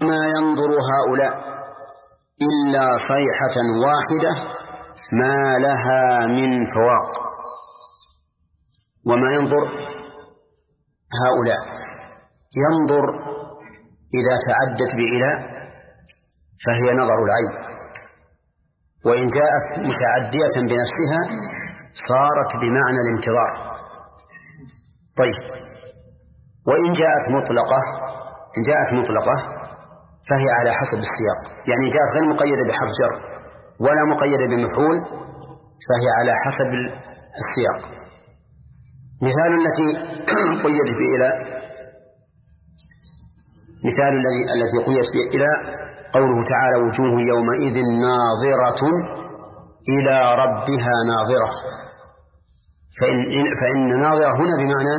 ما ينظر هؤلاء إلا صيحة واحدة ما لها من فواق. وما ينظر هؤلاء، ينظر إذا تعدت بإلى فهي نظر العين، وإن جاءت متعدية بنفسها صارت بمعنى الانتظار. طيب، وإن جاءت مطلقة فهي على حسب السياق، يعني جاءت غير مقيدة بحرف جر ولا مقيدة بمفعول فهي على حسب السياق. مثال التي قيدت بإلى، مثال التي قيدت بإلى قوله تعالى: وجوه يومئذ ناظرة إلى ربها ناظرة. فإن ناظرة هنا بمعنى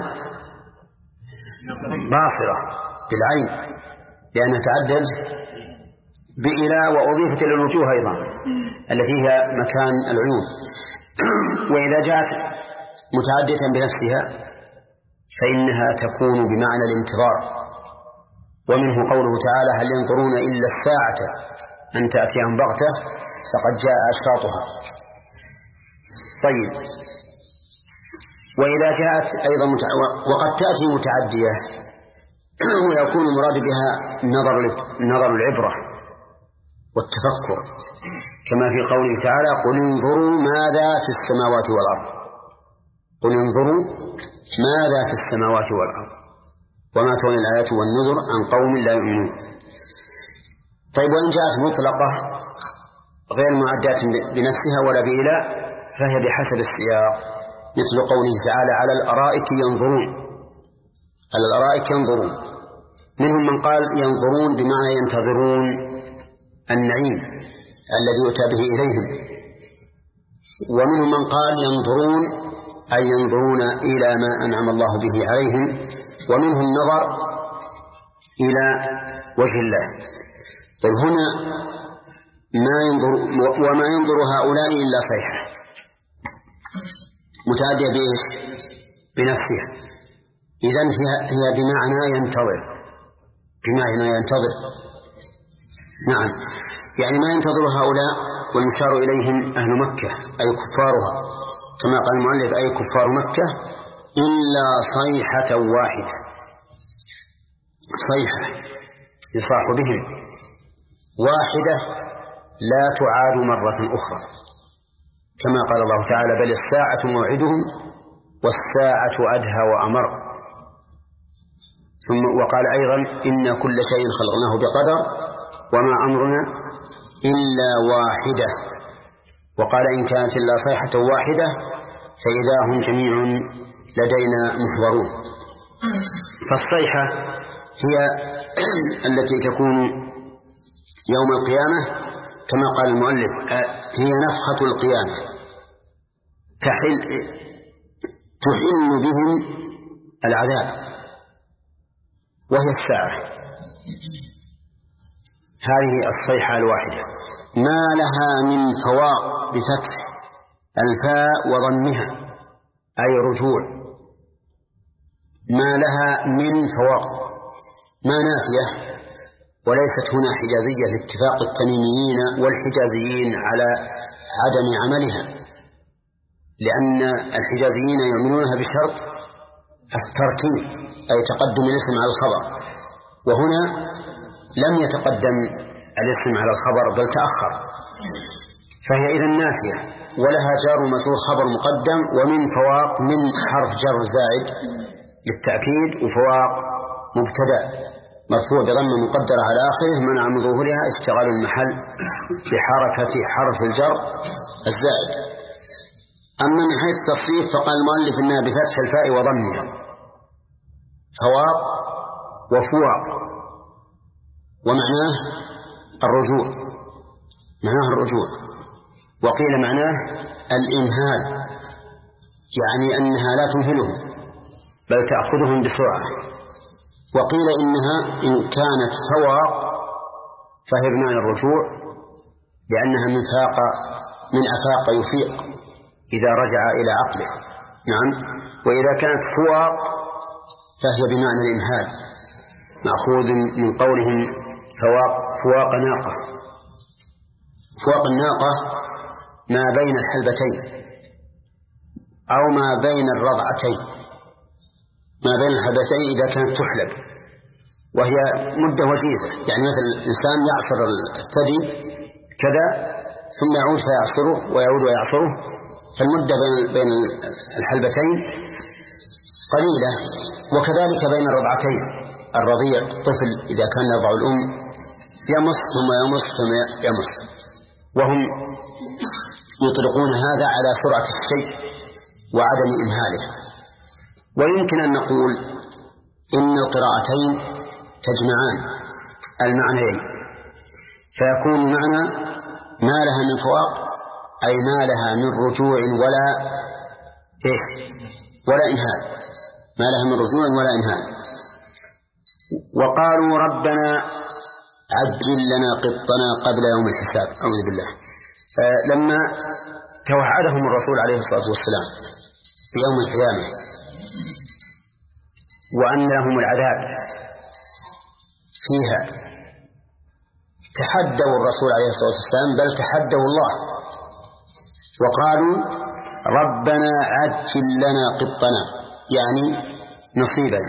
باصرة بالعين، لأنها تعدد بإلى وأضيفت إلى الوجوه أيضا التي هي مكان العيون. وإذا جاءت متعدية بنفسها فإنها تكون بمعنى الانتظار. ومنه قوله تعالى: هل ينظرون إلا الساعة أن تأتيهم بغتة فقد جاء أشراطها. طيب، وإذا جاءت أيضا وقد تأتي متعدية ويكون المراد بها نظر العبرة والتفكر، كما في قوله تعالى: قل انظروا ماذا في السماوات والأرض. قل انظروا ماذا في السماوات والأرض وما تغني الآيات والنذر عن قوم لا يؤمنون. طيب، وإن جاءت مطلقة غير معدات بنفسها ولا بإله فهي بحسب السياق، مثل قوله تعالى: على الأرائك ينظرون. على الأرائك ينظرون. منهم من قال ينظرون بمعنى ينتظرون النعيم الذي يؤتى به إليهم، ومنهم من قال ينظرون أي ينظرون إلى ما أنعم الله به عليهم، ومنهم نظر إلى وجه الله. طيب، هنا ما ينظر وما ينظر هؤلاء إلا صيحة متعدية بإيش؟ بنفسها. إذن هي بمعنى ينتظر، بمعنى ينتظر. نعم، يعني ما ينتظر هؤلاء والمشار إليهم أهل مكة أي كفارها، كما قال المؤلف: أي كفار مكة، إلا صيحة واحدة. صيحة يصاح بهم واحدة لا تعاد مرة أخرى، كما قال الله تعالى: بل الساعة موعدهم والساعة أدهى وأمر. ثم وقال أيضا: إن كل شيء خلقناه بقدر وما أمرنا إلا واحدة. وقال: إن كانت إلا صيحة واحدة فإذا هم جميع لدينا محضرون. فالصيحة هي التي تكون يوم القيامة، كما قال المؤلف: هي نفخة القيامة، تحل بهم العذاب، وهي الساعة. هذه الصيحة الواحدة ما لها من فواق بفتح الفاء وضمها أي رجوع. ما لها من فواق، ما نافية، وليست هنا حجازية لاتفاق التميميين والحجازيين على عدم عملها، لأن الحجازيين يؤمنونها بشرط الترتيب أي تقدم الاسم على الخبر، وهنا لم يتقدم الاسم على الخبر بل تأخر، فهي إذن نافية ولها جار ومجرور خبر مقدم، ومن فواق من حرف جر زائد للتأكيد، وفواق مبتدأ مرفوع بضمة مقدرة على آخره منع من ظهورها اشتغال المحل بحركة حرف الجر الزائد. أما من حيث التصريف فقال المؤلف إنها بفتح الفاء وضمها، فواق وفواق، ومعناه الرجوع، معناه الرجوع. وقيل معناه الإمهال، يعني أنها لا تمهلهم بل تأخذهم بسرعة. وقيل إنها إن كانت فواق فهي بمعنى الرجوع، لأنها من أفاق يفيق إذا رجع إلى عقله. نعم. وإذا كانت فواق فهي بمعنى الإمهال، مأخوذ من قولهم فواق ناقة. فواق الناقة ما بين الحلبتين أو ما بين الرضعتين، ما بين الحلبتين إذا كانت تحلب، وهي مدة وجيزة. يعني مثل الإنسان يعصر الثدي كذا ثم يعود فيعصره ويعود ويعصره، فالمدة بين الحلبتين قليلة. وكذلك بين الرضعتين، الرضيع الطفل إذا كان يرضع الأم يمص ثم يمص ثم يمص، وهم يطلقون هذا على سرعة الشيء وعدم إمهاله. ويمكن أن نقول إن القراءتين تجمعان المعنيين، فيكون معنى ما لها من فواق أي ما لها من رجوع ولا إمهال، ما لها من رجوع ولا إمهال. وقالوا ربنا عجل لنا قطنا قبل يوم الحساب. أعوذ بالله. لما توعدهم الرسول عليه الصلاة والسلام في يوم القيامة وأن لهم العذاب فيها، تحدوا الرسول عليه الصلاة والسلام، بل تحدوا الله وقالوا ربنا عجل لنا قطنا، يعني نصيبنا.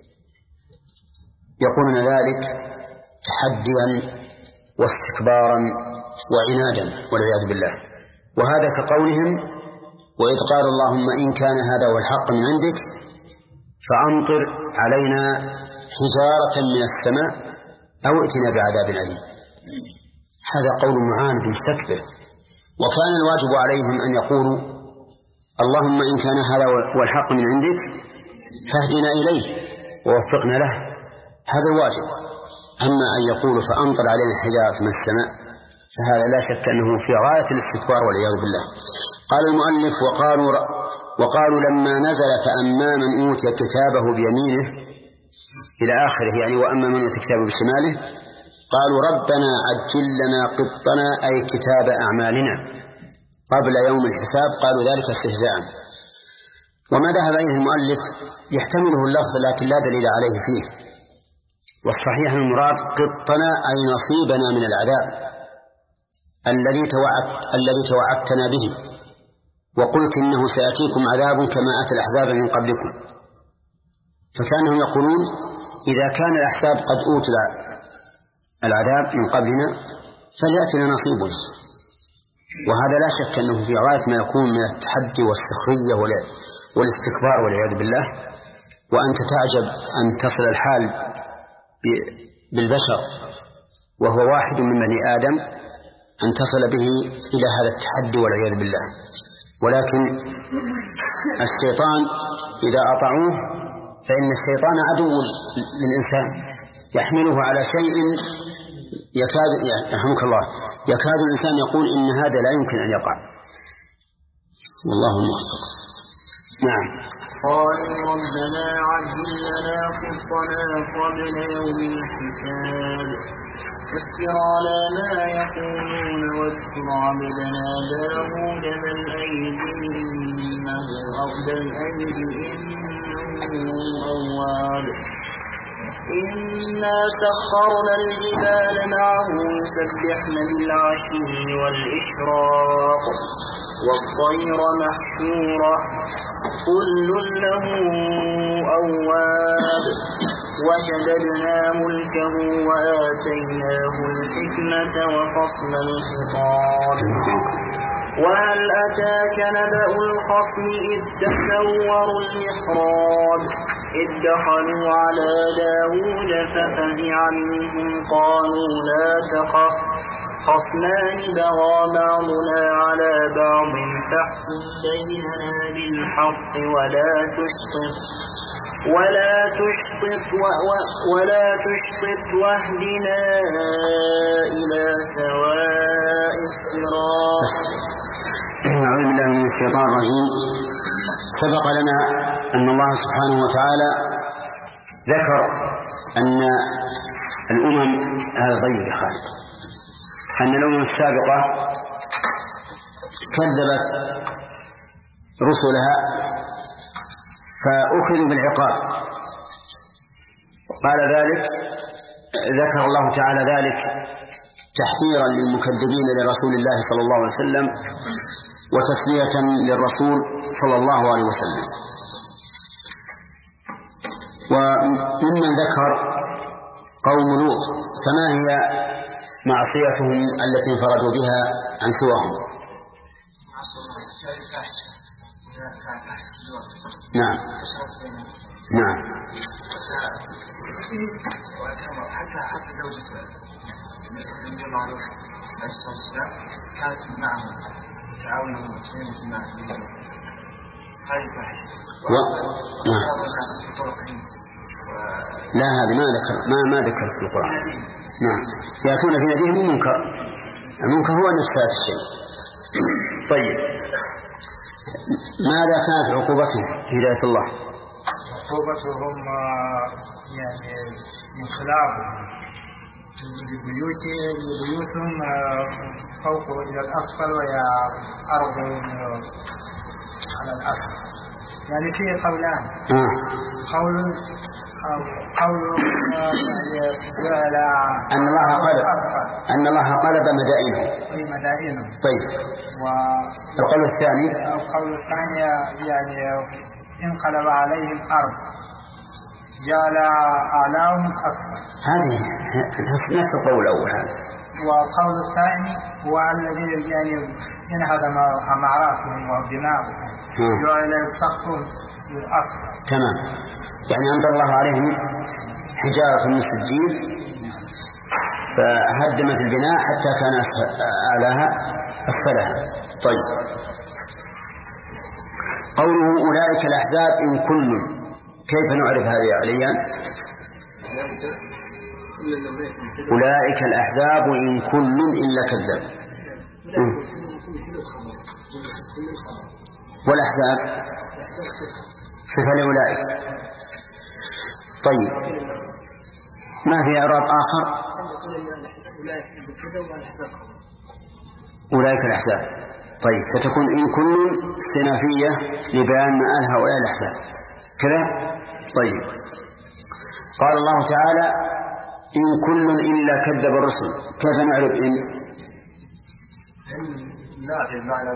يقولون ذلك تحديا واستكبارا وعنادا والعياذ بالله. وهذا كقولهم وإذ قال اللهم إن كان هذا هو الحق من عندك فأمطر علينا حجارة من السماء أو ائتنا بعذاب أليم. هذا قول معاند مستكبر. وكان الواجب عليهم أن يقولوا اللهم إن كان هذا هو الحق من عندك فاهدنا إليه ووفقنا له، هذا الواجب. أما أن يقولوا فأمطر علينا حجارة من السماء فهذا لا شك أنه في غاية الاستكبار والعياذ بالله. قال المؤلف وقالوا لما نزل فأما من أوتي كتابه بيمينه إلى آخره، يعني وأما من أوتي كتابه بشماله، قالوا ربنا عجل لنا قطنا أي كتاب أعمالنا قبل يوم الحساب. قالوا ذلك استهزاء. وما ذهب إليه المؤلف يحتمله اللفظ لكن لا دليل عليه فيه، والصحيح المراد قطنا أي نصيبنا من العذاب الذي توعدتنا به، وقلت إنه سيأتيكم عذاب كما أتى الأحزاب من قبلكم. فكانهم يقولون إذا كان الأحزاب قد أوتوا العذاب من قبلنا فليأتنا نصيبنا. وهذا لا شك أنه في غاية ما يكون من التحدي والسخرية والاستكبار والعياذ بالله. وأنت تعجب أن تصل الحال بالبشر وهو واحد من بني آدم أن تصل به إلى هذا التحدي والعياذ بالله. ولكن الشيطان إذا أطاعوه فإن الشيطان عدو للإنسان يحمله على شيء يكاد يرحمك الله يكاد الإنسان يقول إن هذا لا يمكن أن يقع. والله الموفق. نعم. قالوا ربنا عجل لنا قطنا قبل يوم الحساب اصبر على ما يقولون واذكر عبدنا داود ذا الأيدي إنه أواب إنا سخرنا الجبال معه يسبحن بالعشي والإشراق والطير محشورة كل له أواب وشددنا ملكه وآتيناه الحكمة وفصل الخطاب وهل أتاك نبأ الخصم إذ تسوروا المحراب إذ دخلوا على داود ففزع منهم قالوا لا تخف خصمان بغى بعضنا على بعض فاحكم بيننا بالحق ولا تشطط واهدنا إلى سواء الصراط. أعوذ بالله من الشيطان الرجيم. سبق لنا أن الله سبحانه وتعالى ذكر أن الأمم هذا ضيق يا خالد، أن الأمم السابقة كذبت رسلها فأخذوا بالعقاب. قال ذلك ذكر الله تعالى ذلك تحذيرا للمكذبين لرسول الله صلى الله عليه وسلم وتسلية للرسول صلى الله عليه وسلم. وممن ذكر قوم لوط، فما هي معصيتهم التي انفردوا بها عن سواهم؟ نعم نعم. حتى زوجته النبي الله عليه الصلاة كانت معهم تعاونوا مع هذه فاحشة. لا هذه ما ذكر في القرآن. نعم يأتون في ناديهم المنكر، المنكر هو نفس هذا الشيء. طيب ماذا كانت عقوبتهم هداية الله؟ عقوبتهم يعني انقلابهم لبيوتهم فوق إلى الأسفل ويا أرض على الأسفل. يعني فيه قولان، قول جعل أن الله قلب مدائنهم. طيب القول الثاني يعني انقلب عليهم أرض جعل أعلاهم أسفل. هذه نفس القول الأول هذا. والقول الثاني هو الذي يعني انهدم عماراتهم وبناؤهم جعل سقفهم للأسفل. تمام، يعني أنزل الله عليهم حجارة من سجيل فهدمت البناء حتى كان أعلاها أسفلها. طيب قوله أولئك الأحزاب إن كل، كيف نعرف هذا يا عليان؟ أولئك الأحزاب إن كل إلا كذب. والأحزاب صفة لأولئك. طيب ما في إعراب آخر؟ أولئك الأحزاب. طيب فتكون إن كل استئنافية لبيان مآل هؤلاء الأحزاب كذا. طيب قال الله تعالى إن كل إلا كذب الرسل، كيف نعرف إن؟ لا بمعنى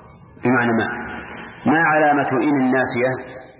ما علامة إن النافية؟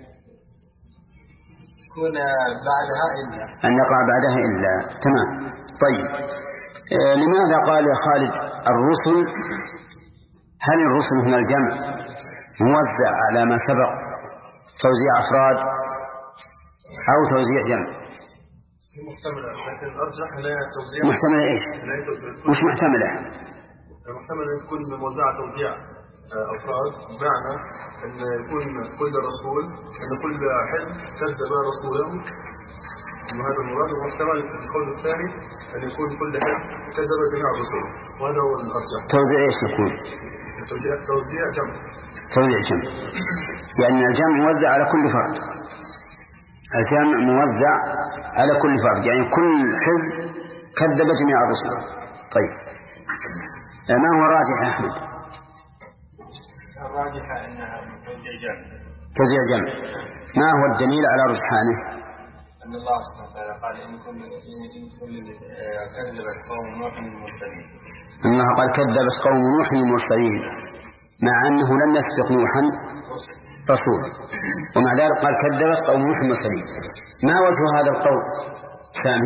يكون بعدها إلا، أن يقع بعدها إلا. تمام. طيب لماذا قال يا خالد الرسل؟ هل الرسل هنا الجمع موزع على ما سبق توزيع أفراد أو توزيع جمع؟ محتملة، لكن الأرجح لا توزيع. محتملة إيش؟ مش محتملة، محتملة أن تكون موزعة توزيع أفراد، بمعنى أن يكون كل رسول، أن كل حزب كذب رسوله، وهذا المراد. ومحتمل القول الثاني أن يكون كل حزب كذب جميع الرسل، وهذا هو الأرجح. توزيع إيش يكون؟ توزيع جمع. يعني الجمع موزع على كل فرد، الجمع موزع على كل فرد، يعني كل حزب كذب جميع الرسل. طيب ما هو الراجح يا أحمد؟ الراجح أنها توزيع جمع. ما هو الدليل على رجحانه؟ أن الله سبحانه وتعالى قال إن كل كذبت قوم نوح المرسلين. الله قال كذبت قوم نوح المرسلين، مع أنه لم يسبق نوحا رسول، ومع ذلك قال كذبت قوم نوح المرسلين. ما وجه هذا القول سامي؟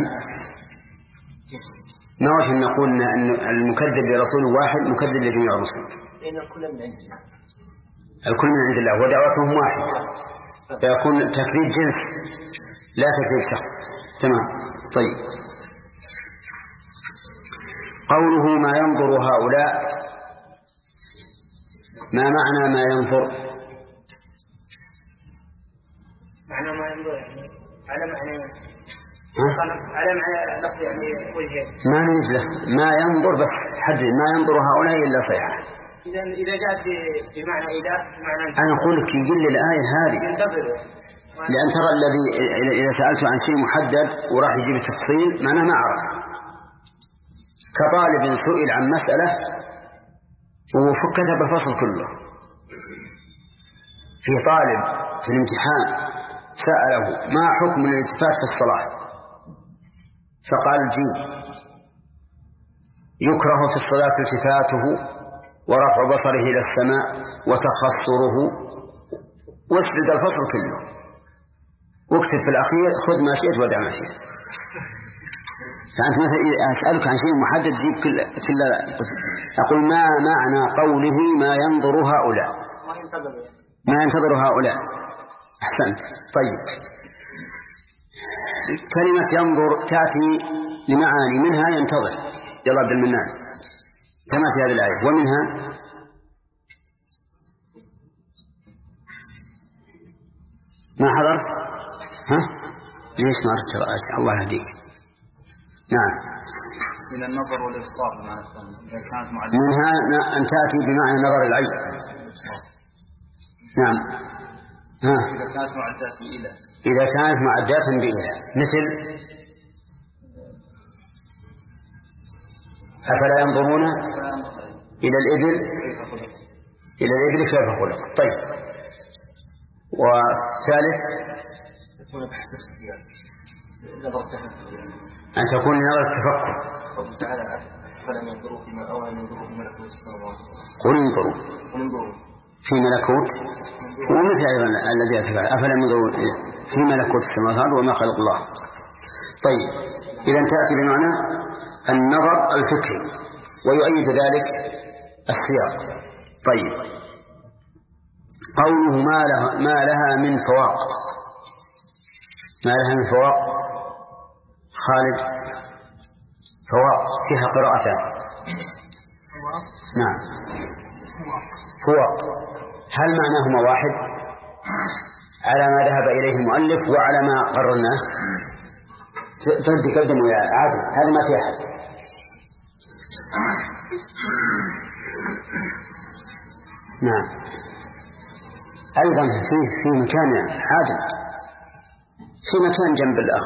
ما وجه أن نقول أن المكذب لرسول واحد مكذب لجميع الرسل؟ لأن الكل من عند الله، الكل من عند الله ودعوتهم واحدة، فيكون تكذيب جنس لا تكذيب شخص. تمام. طيب قوله ما ينظر هؤلاء، ما معنى ما ينظر؟ معنى ما ينظر يعني على معنى لفظ يعني وجه. ما نجلس ما ينظر بس حدد ما ينظر هؤلاء إلا صيحة. إذا جاءت بمعنى أنا أقول لك يقول لي الآية هذه، لأن ترى الذي إذا سألته عن شيء محدد وراح يجيب التفصيل معناه ما عرف. كطالب سئل عن مسألة وفكتها بالفصل كله. في طالب في الامتحان سأله ما حكم الالتفات في الصلاة، فقال الجيم. يكره في الصلاة التفاته ورفع بصره إلى السماء وتخصره، واسرد الفصل كله واكتب في الأخير خذ ما شئت ودع ما شئت. فأنت مثلا أسألك عن شيء محدد جيب كل أقول ما معنى قوله ما ينظر هؤلاء؟ ما ينتظر هؤلاء. أحسنت. طيب، كلمة ينظر تأتي لمعاني، منها ينتظر يلا عبد المنان كما في هذه الآية، ومنها ما حضرت؟ ها؟ ليش ما رأيت؟ الله يهديك. نعم. من النظر والإبصار منها أن تأتي بمعنى نظر العين. نعم. ها. إذا كانت معدات بإله. إذا كانت معدات بإله، مثل أفلا ينظرون إلى الإبل كيف خلقت. طيب، والثالث تكون بحسب السياق أن تكون نظر التفكر. فلم ينظروا فيما أو لم ينظروا في ملكوت السماوات. قل انظروا في ملكوت، ومثل أيضا الذي أتبع أفلم ينظروا في ملكوت السماوات وما خلق الله. طيب، إذا تأتي بمعنى النظر الفكري، ويؤيد ذلك السياق. طيب، قوله ما لها من فواق. ما لها من فواق. خالد، فواق فيها قراءتان. نعم، فواق، هل معناهما واحد على ما ذهب إليه المؤلف وعلى ما قررناه؟ تقدموا يا عادل، هذا ما في أحد. نعم، أيضا في مكان عادل، في مكان جنب الأخ.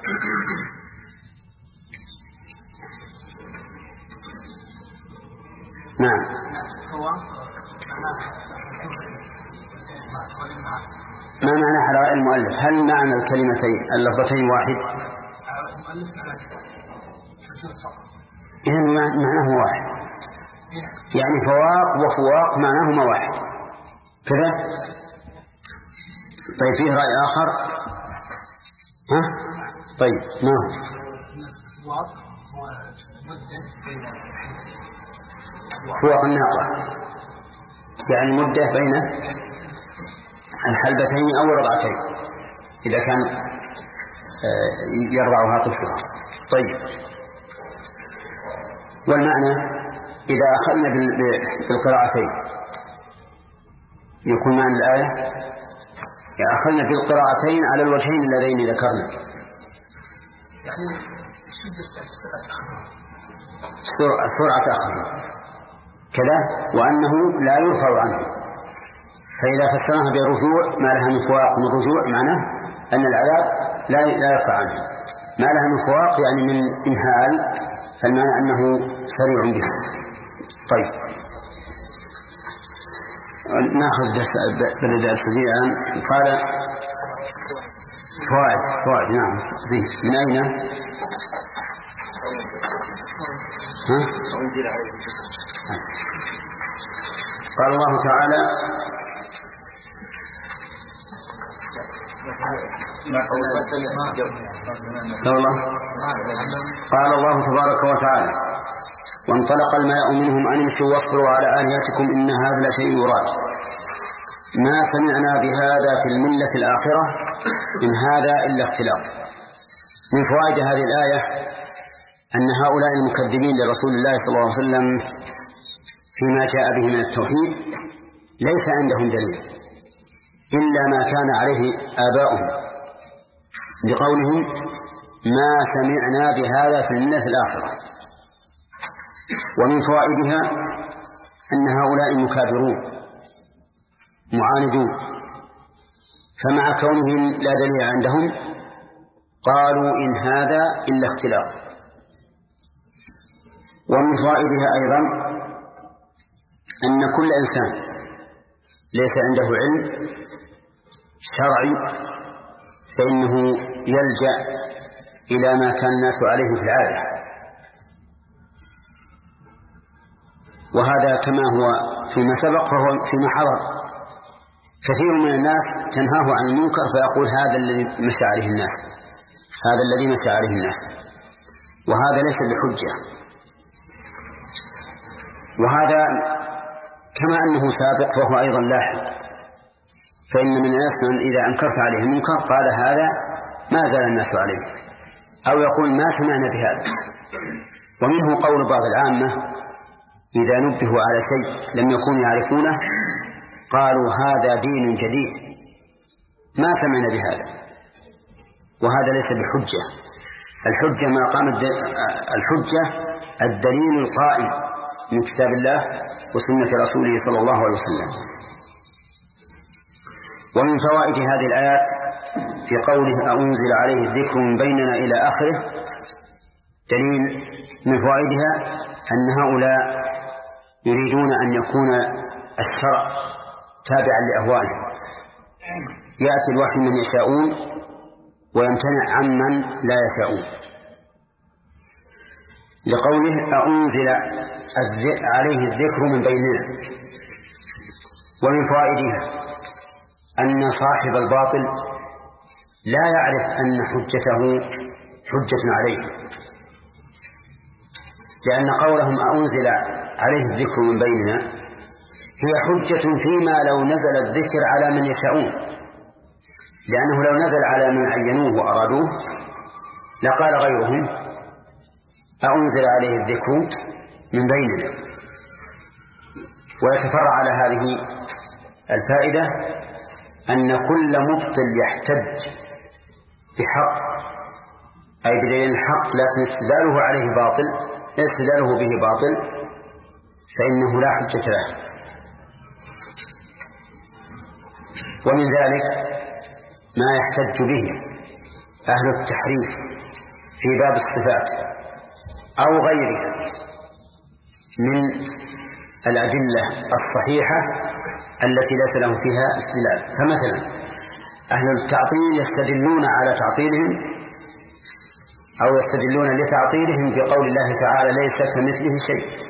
نعم. ما معنى على المؤلف؟ هل معنى الكلمتين اللفظتين واحد؟ إذن معناه واحد، يعني فواق وفواق معناهما واحد كذا. طيب، فيه رأي آخر؟ ها؟ طيب، ما هو؟ فواق الناقة، يعني مدة بين الحلبتين أو الرضعتين إذا كان يرضعها طفلها. طيب، والمعنى إذا أخذنا بالقراءتين يكون معنى الآية أخذنا بالقراءتين على الوجهين اللذين ذكرنا، يعني سرعة أخذ كذا، وأنه لا يرفع عنه. فإذا فسرناها بالرجوع ما لها من فواق من رجوع، معناه أن العذاب لا يرفع عنه. ما لها من فواق يعني من إنهال، فالمعنى أنه سريع به. طيب، نأخذ درس الآن. قال فوائد. نعم، زين. من أين؟ ها؟ قال الله تعالى قال الله تبارك وتعالى وانطلق الملأ منهم أن امشوا واصبروا على آلهتكم إن هذا لشيء يراد ما سمعنا بهذا في الملة الآخرة إن هذا إلا اختلاق. من فوائد هذه الآية أن هؤلاء المكذبين لرسول الله صلى الله عليه وسلم فيما جاء به من التوحيد ليس عندهم دليل إلا ما كان عليه آباؤهم بقولهم ما سمعنا بهذا في الملة الآخرة. ومن فوائدها أن هؤلاء المكابرون معاندون، فمع كونهم لا دليل عندهم قالوا إن هذا إلا اختلاق. ومن فوائدها أيضا أن كل إنسان ليس عنده علم شرعي فإنه يلجأ إلى ما كان الناس عليه في العادة. وهذا كما هو فيما سبق فهو فيما حضر. كثير من الناس تنهاه عن المنكر فيقول هذا الذي مشى عليه الناس، هذا الذي مشى عليه الناس، وهذا ليس بحجة. وهذا كما أنه سابق فهو أيضا لاحق، فإن من الناس من إذا أنكرت عليه المنكر قال هذا ما زال الناس عليه، أو يقول ما سمعنا بهذا. ومنه قول بعض العامة إذا نبهوا على شيء لم يكونوا يعرفونه قالوا هذا دين جديد ما سمعنا بهذا، وهذا ليس بحجة. الحجة ما قام الحجة الدليل القائم من كتاب الله وسنة رسوله صلى الله عليه وسلم. ومن فوائد هذه الآيات في قوله أنزل عليه الذكر من بيننا إلى آخره دليل من فوائدها أن هؤلاء يريدون أن يكون الشرع تابعا لأهوائهم، يأتي الوحي من يشاءون ويمتنع عمن لا يشاءون. لقوله أنزل عليه الذكر من بيننا. ومن فوائدها أن صاحب الباطل لا يعرف أن حجته حجة عليه، لأن قولهم أنزل عليه الذكر من بيننا هي حجة فيما لو نزل الذكر على من يشاءون، لأنه لو نزل على من عينوه وأرادوه لقال غيرهم أنزل عليه الذكر من بيننا. ويتفرع على هذه الفائدة أن كل مبطل يحتج بحق أي بدليل الحق لكن استدلاله عليه باطل، استدلاله به باطل، فإنه لا حجة له. ومن ذلك ما يحتج به أهل التحريف في باب الصفات أو غيرها من الأدلة الصحيحة التي ليس له فيها استدلال. فمثلا أهل التعطيل يستدلون على تعطيلهم أو يستدلون لتعطيلهم بقول الله تعالى ليس كمثله شيء.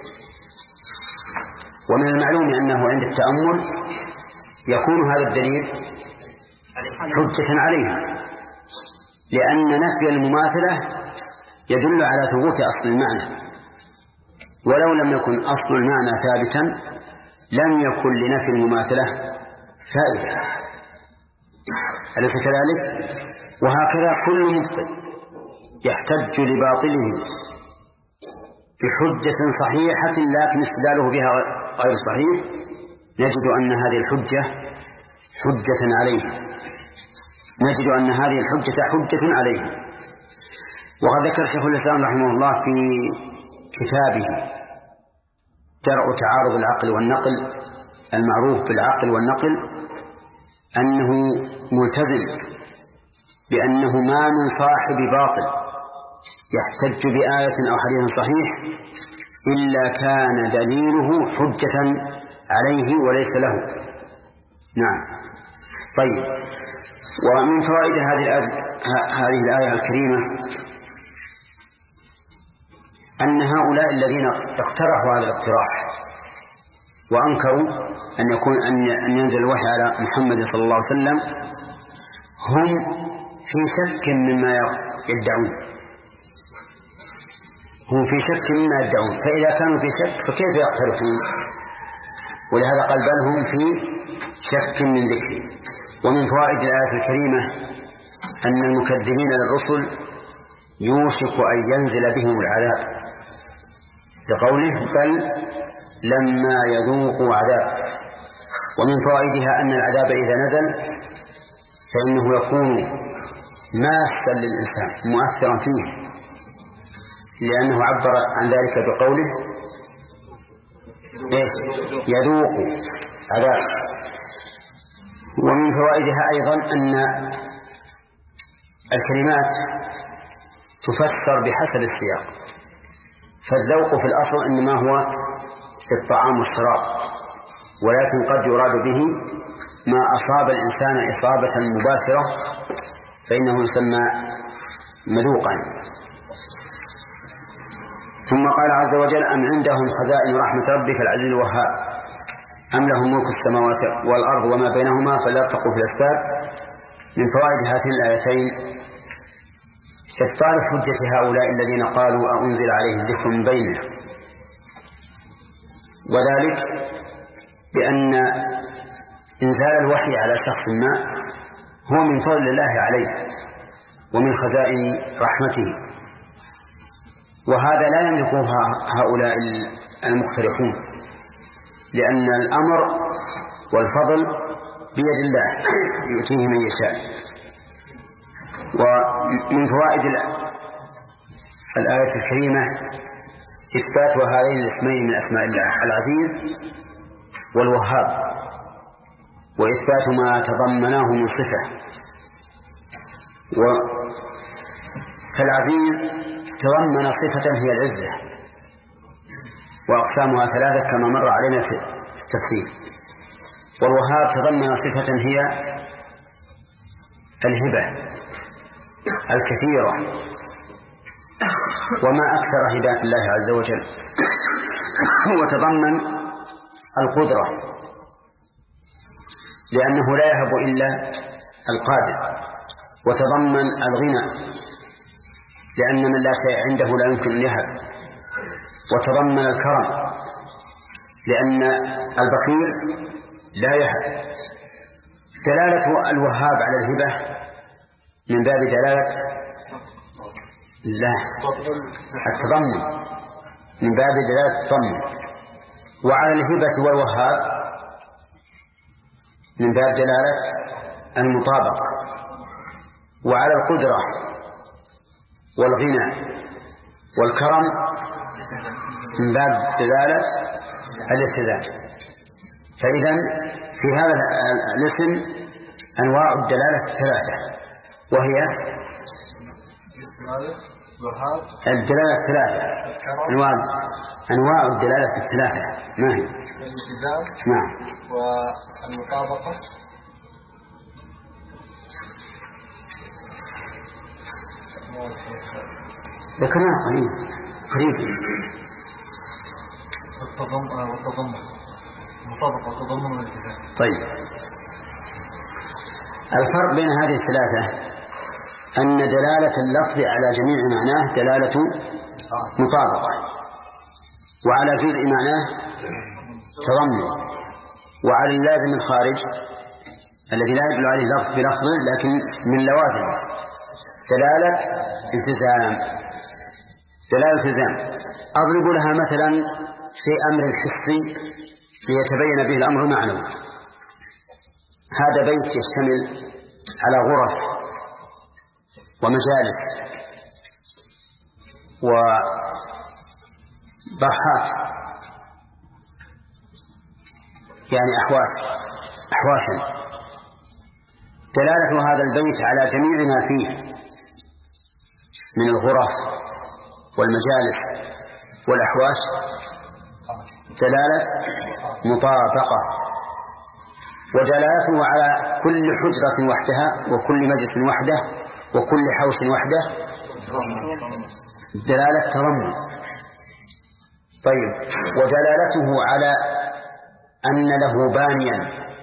ومن المعلوم أنه عند التأمل يكون هذا الدليل حجة عليها، لأن نفي المماثلة يدل على ثبوت أصل المعنى، ولو لم يكن أصل المعنى ثابتا لم يكن لنفي المماثلة فائدة، أليس كذلك؟ وهكذا كل مبطل يحتج لباطله بحجة صحيحة لكن استدلاله بها غير صحيح نجد أن هذه الحجة حجة عليه، نجد أن هذه الحجة حجة عليه. وقد ذكر شيخ الإسلام رحمه الله في كتابه درء تعارض العقل والنقل المعروف بالعقل والنقل أنه ملتزم بأنه ما من صاحب باطل يحتج بآية أو حديث صحيح إلا كان دليله حجة عليه وليس له. نعم. طيب، ومن فوائد هذه الآية الكريمة أن هؤلاء الذين اقترحوا هذا الاقتراح وأنكروا أن ينزل الوحي على محمد صلى الله عليه وسلم هم في شك مما يدعون، هم في شك مما يدعون، فإذا كانوا في شك فكيف يقترحون؟ ولهذا قال بل هم في شك من ذكري. ومن فوائد الآية الكريمة أن المكذبين للرسل يوشك أن ينزل بهم العذاب لقوله بل لما يذوقوا عذاب. ومن فوائدها أن العذاب إذا نزل فإنه يكون ماسا للإنسان مؤثرا فيه، لأنه عبر عن ذلك بقوله يذوق عذاب. ومن فوائدها أيضا أن الكلمات تفسر بحسب السياق، فالذوق في الأصل إنما هو في الطعام والشراب، ولكن قد يراد به ما أصاب الإنسان إصابة مباشرة فإنه يسمى مذوقا. ثم قال عز وجل أم عندهم خزائن رحمة ربك العزيز الوهاب أم لهم ملك السماوات والأرض وما بينهما فليرتقوا في الأسباب. من فوائد هاتين الآيتين إبطال حجة هؤلاء الذين قالوا أنزل عليه الذكر من بينه، وذلك بأن إنزال الوحي على شخص ما هو من فضل الله عليه ومن خزائن رحمته، وهذا لا يملكه هؤلاء المقترحون، لأن الأمر والفضل بيد الله يؤتيه من يشاء. ومن فوائد الآية الكريمة إثبات هذين الاسمين من أسماء الله العزيز والوهاب، وإثبات ما تضمناه من صفة. فالعزيز تضمن صفة هي العزة، وأقسامها ثلاثة كما مر علينا في التفسير. والوهاب تضمن صفة هي الهبة الكثيرة، وما أكثر هبات الله عز وجل. وتضمن القدرة لأنه لا يهب إلا القادر. وتضمن الغنى لأن من لا شيء عنده لا يمكن أن يهب. وتضمن الكرم لأن البخيل لا يهب. دلالة الوهاب على الهبة من باب دلالة التضمن، من باب دلالة التضمن. وعلى الهبة والوهاب من باب دلالة المطابقة. وعلى القدرة والغنى والكرم من باب دلالة الالتزام. فإذا في هذا الاسم أنواع الدلالة الثلاثة، وهي الدلالة الثلاثة، أنواع الدلالة الثلاثة. ما هي؟ الالتزام. نعم. والمطابقة. ذكرناه قريب. والتضمن المطابقة والتضمن والالتزام. طيب، الفرق بين هذه الثلاثة أن دلالة اللفظ على جميع معناه دلالة مطابقة، وعلى جزء معناه تضمن، وعلى اللازم الخارج الذي لا يدل عليه لفظ بلفظه لكن من لوازم دلالة التزام. دلالة التزام أضرب لها مثلا في أمر حسي ليتبين به الأمر معنوي. هذا بيت يشتمل على غرف ومجالس وباحات، يعني أحواشا. دلالة هذا البيت على جميع ما فيه من الغرف والمجالس والأحواش دلالة مطابقة. ودلالته على كل حجرة وحدها وكل مجلس وحده وكل حوش وحده دلالة تضمن. طيب، ودلالته على أن له بانيا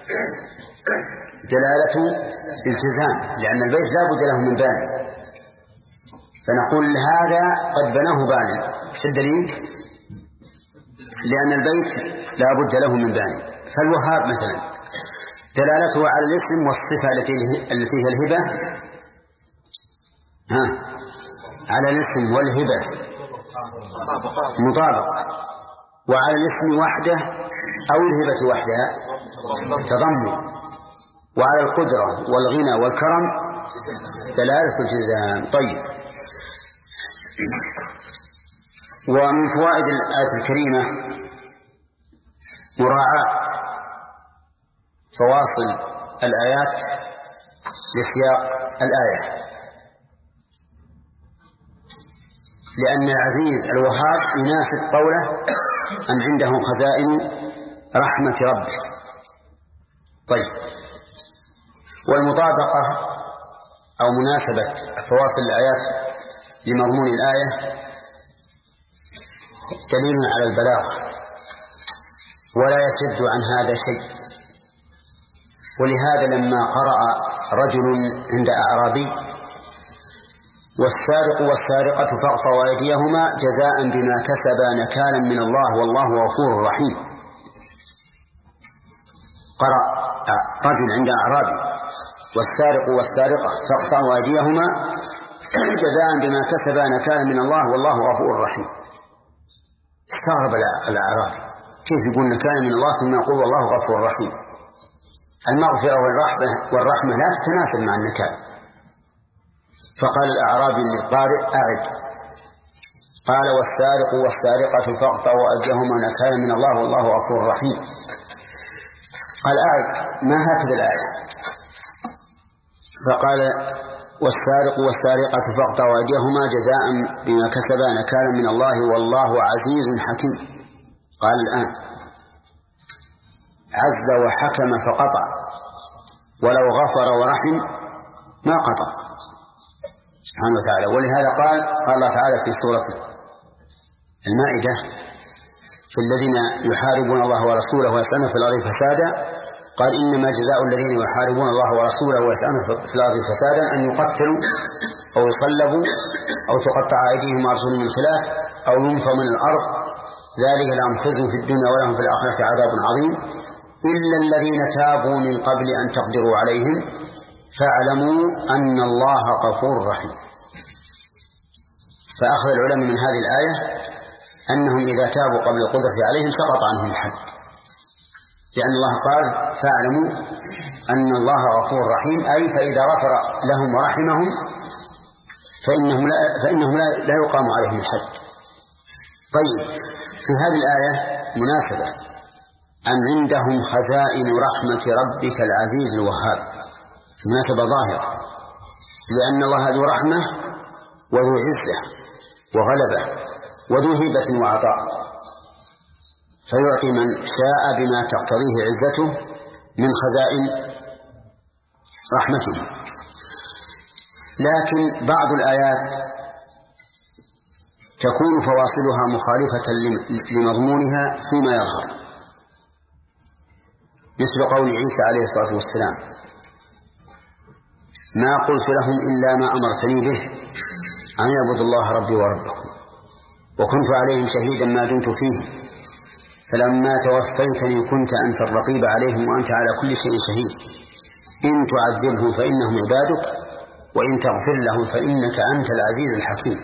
دلالة التزام، لأن البيت لا بد له من باني، فنقول هذا قد بناه باني. ايش الدليل؟ لأن البيت لا بد له من باني. فالوهاب مثلا دلالته على الاسم والصفة التي هي الهبة على الاسم والهبة مطابقة، وعلى الاسم وحده أو الهبة وحدها تضمن، وعلى القدرة والغنى والكرم دلالة التزام. طيب، ومن فوائد الآية الكريمة مراعاة فواصل الآيات لسياق الآية، لأن العزيز الوهاب يناسب قوله أم عندهم خزائن رحمة ربك. طيب، والمطابقة أو مناسبة فواصل الآيات لمضمون الآية دليل على البلاغة ولا يسد عن هذا شيء. ولهذا لما قرأ رجل عند أعرابي: والسارق والسارقة فاقطعوا أيديهما جزاء بما كسبا نكالا من الله والله غفور رحيم، قرأ رجل عند أعرابي: والسارق والسارقة فاقطعوا أيديهما جزاء بما كسبا نكالا من الله والله غفور رحيم. استغرب الأعرابي: كيف يقول نكالا من الله ثم يقول والله غفور رحيم؟ المغفرة والرحمة لا تتناسب مع النكال. فقال الأعرابي للقارئ: أعد. قال: والسارق والسارقة فاقطعوا أيديهما نكالا من الله والله غفور رحيم. قال: أعد، ما هكذا الآية. فقال: والسارق والسارقة فاقطعوا أيديهما جزاء بما كسبا نكالا من الله والله عزيز حكيم. قال: الآن عز وحكم فقطع، ولو غفر ورحم ما قطع سبحانه وتعالى. ولهذا قال الله تعالى في سورة المائدة: في الذين يحاربون الله ورسوله ويسعون في الأرض فسادا، قال: إنما جزاء الذين يحاربون الله ورسوله ويسعون في الأرض فسادا أن يقتلوا أو يصلبوا أو تقطع أيديهم وأرجلهم من خلاف أو ينفوا من الأرض، ذلك لهم خزي في الدنيا ولهم في الآخرة عذاب عظيم، إلا الذين تابوا من قبل أن تقدروا عليهم فاعلموا أن الله غفور رحيم. فأخذ العلماء من هذه الآية أنهم إذا تابوا قبل القدرة عليهم سقط عنهم الحد، لأن الله قال: فاعلموا أن الله غفور رحيم، أي فإذا غفر لهم ورحمهم فإنهم لا يقام عليهم الحد. طيب، في هذه الآية مناسبة أن عندهم خزائن رحمة ربك العزيز الوهاب، مناسبة ظاهرة، لأن الله ذو رحمة وذو عزة وغلبة وذو هبة وعطاء، فيعطي من شاء بما تقتضيه عزته من خزائن رحمته. لكن بعض الآيات تكون فواصلها مخالفة لمضمونها فيما يظهر، مثل قول عيسى عليه الصلاة والسلام: ما قلت لهم إلا ما أمرتني به أن يعبدوا الله ربي وربكم وكنت عليهم شهيدا ما دمت فيه فلما توفيتني كنت أنت الرقيب عليهم وأنت على كل شيء شهيد إن تعذبهم فإنهم عبادك وإن تغفر لهم فإنك أنت العزيز الحكيم.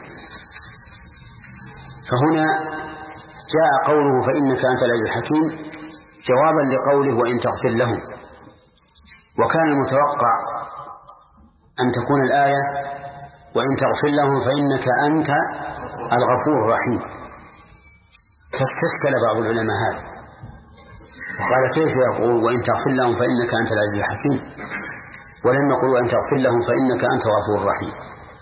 فهنا جاء قوله فإنك أنت العزيز الحكيم جوابا لقوله وإن تغفر لهم، وكان المتوقع أن تكون الآية وإن تغفر لهم فإنك أنت الغفور الرحيم، فاستشكل بعض العلماء هذا وقال: كيف يقول وإن تغفر لهم فإنك أنت العزيز الحكيم ولم يقول وإن تغفر لهم فإنك أنت الغفور الرحيم؟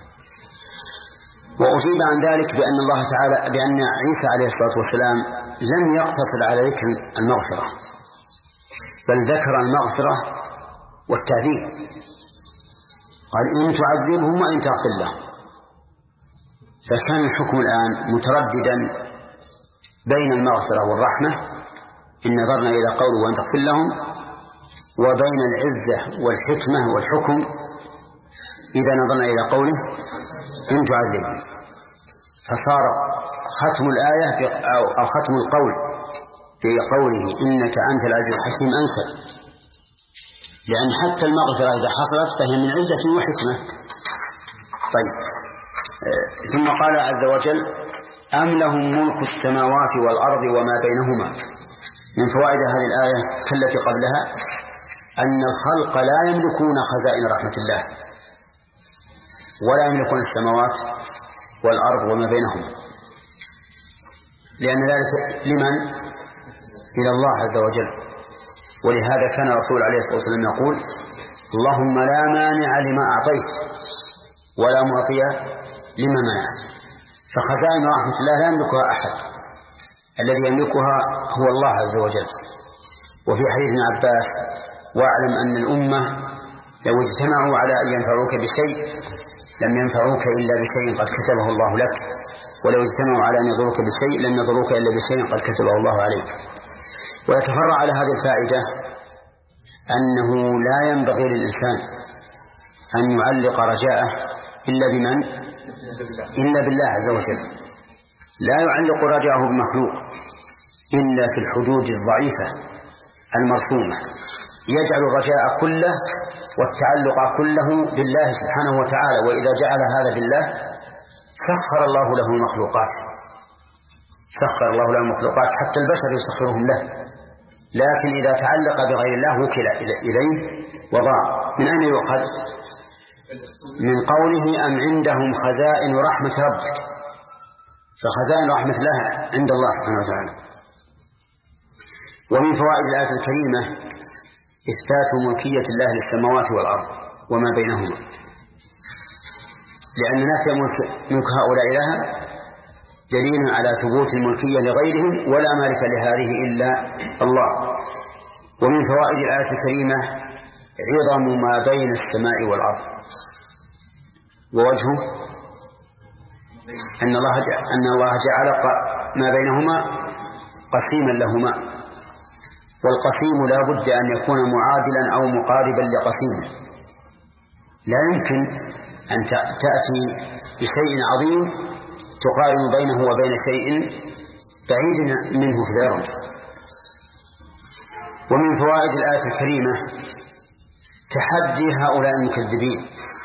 وأجيب عن ذلك بأن عيسى عليه الصلاة والسلام لم يقتصر على ذكر المغفرة، بل ذكر المغفرة والتعذيب، قال: إن تعذبهم وإن تغفر لهم. فكان الحكم الآن مترددا بين المغفرة والرحمة إن نظرنا إلى قوله وإن تغفر لهم، وبين العزة والحكمة والحكم إذا نظرنا إلى قوله إن تعذبهم. فصار ختم الآية أو ختم القول بقوله إنك أنت العزيز الحكيم أنسب، لأن حتى المغفرة إذا حصلت فهي من عزة وحكمة. طيب، ثم قال عز وجل: أم لهم ملك السماوات والأرض وما بينهما. من فوائد هذه الآية كالتي قبلها أن الخلق لا يملكون خزائن رحمة الله ولا يملكون السماوات والأرض وما بينهما، لأن ذلك لمن؟ إلى الله عز وجل. ولهذا كان الرسول عليه الصلاة والسلام يقول: اللهم لا مانع لما أعطيت ولا معطي لما منعت. فخزائن رحمة الله لا يملكها أحد، الذي يملكها هو الله عز وجل. وفي حديث ابن عباس: واعلم أن الأمة لو اجتمعوا على أن ينفعوك بشيء لم ينفعوك إلا بشيء قد كتبه الله لك ولو اجتمعوا على أن يضروك بشيء لم يضروك إلا بشيء قد كتبه الله عليك. ويتفرع على هذه الفائدة أنه لا ينبغي للإنسان أن يعلق رجاءه إلا بمن؟ إلا بالله عز وجل. لا يعلق رجاءه بمخلوق إلا في الحدود الضعيفة المرسومة، يجعل الرجاء كله والتعلق كله بالله سبحانه وتعالى. وإذا جعل هذا بالله سخر الله له المخلوقات، سخر الله له المخلوقات حتى البشر يسخرهم له. لكن إذا تعلق بغير الله وكل إليه وضاع. من أين يؤخذ؟ من قوله أم عندهم خزائن رحمة ربك، فخزائن رحمة الله عند الله سبحانه وتعالى. ومن فوائد الآية الكريمة إثبات ملكية الله للسماوات والأرض وما بينهما، لأن نفي ملك هؤلاء لها دليل على ثبوت الملكية لغيرهم ولا مالك لهذه إلا الله. ومن فوائد الآية الكريمة عظم ما بين السماء والأرض، ووجهه أن الله جعل ما بينهما قسيما لهما، والقسيم لا بد أن يكون معادلا أو مقاربا لقسيمه. لا يمكن أن تأتي بشيء عظيم تقارن بينه وبين شيء بعيد منه في ذره. ومن فوائد الآية الكريمة تحدي هؤلاء المكذبين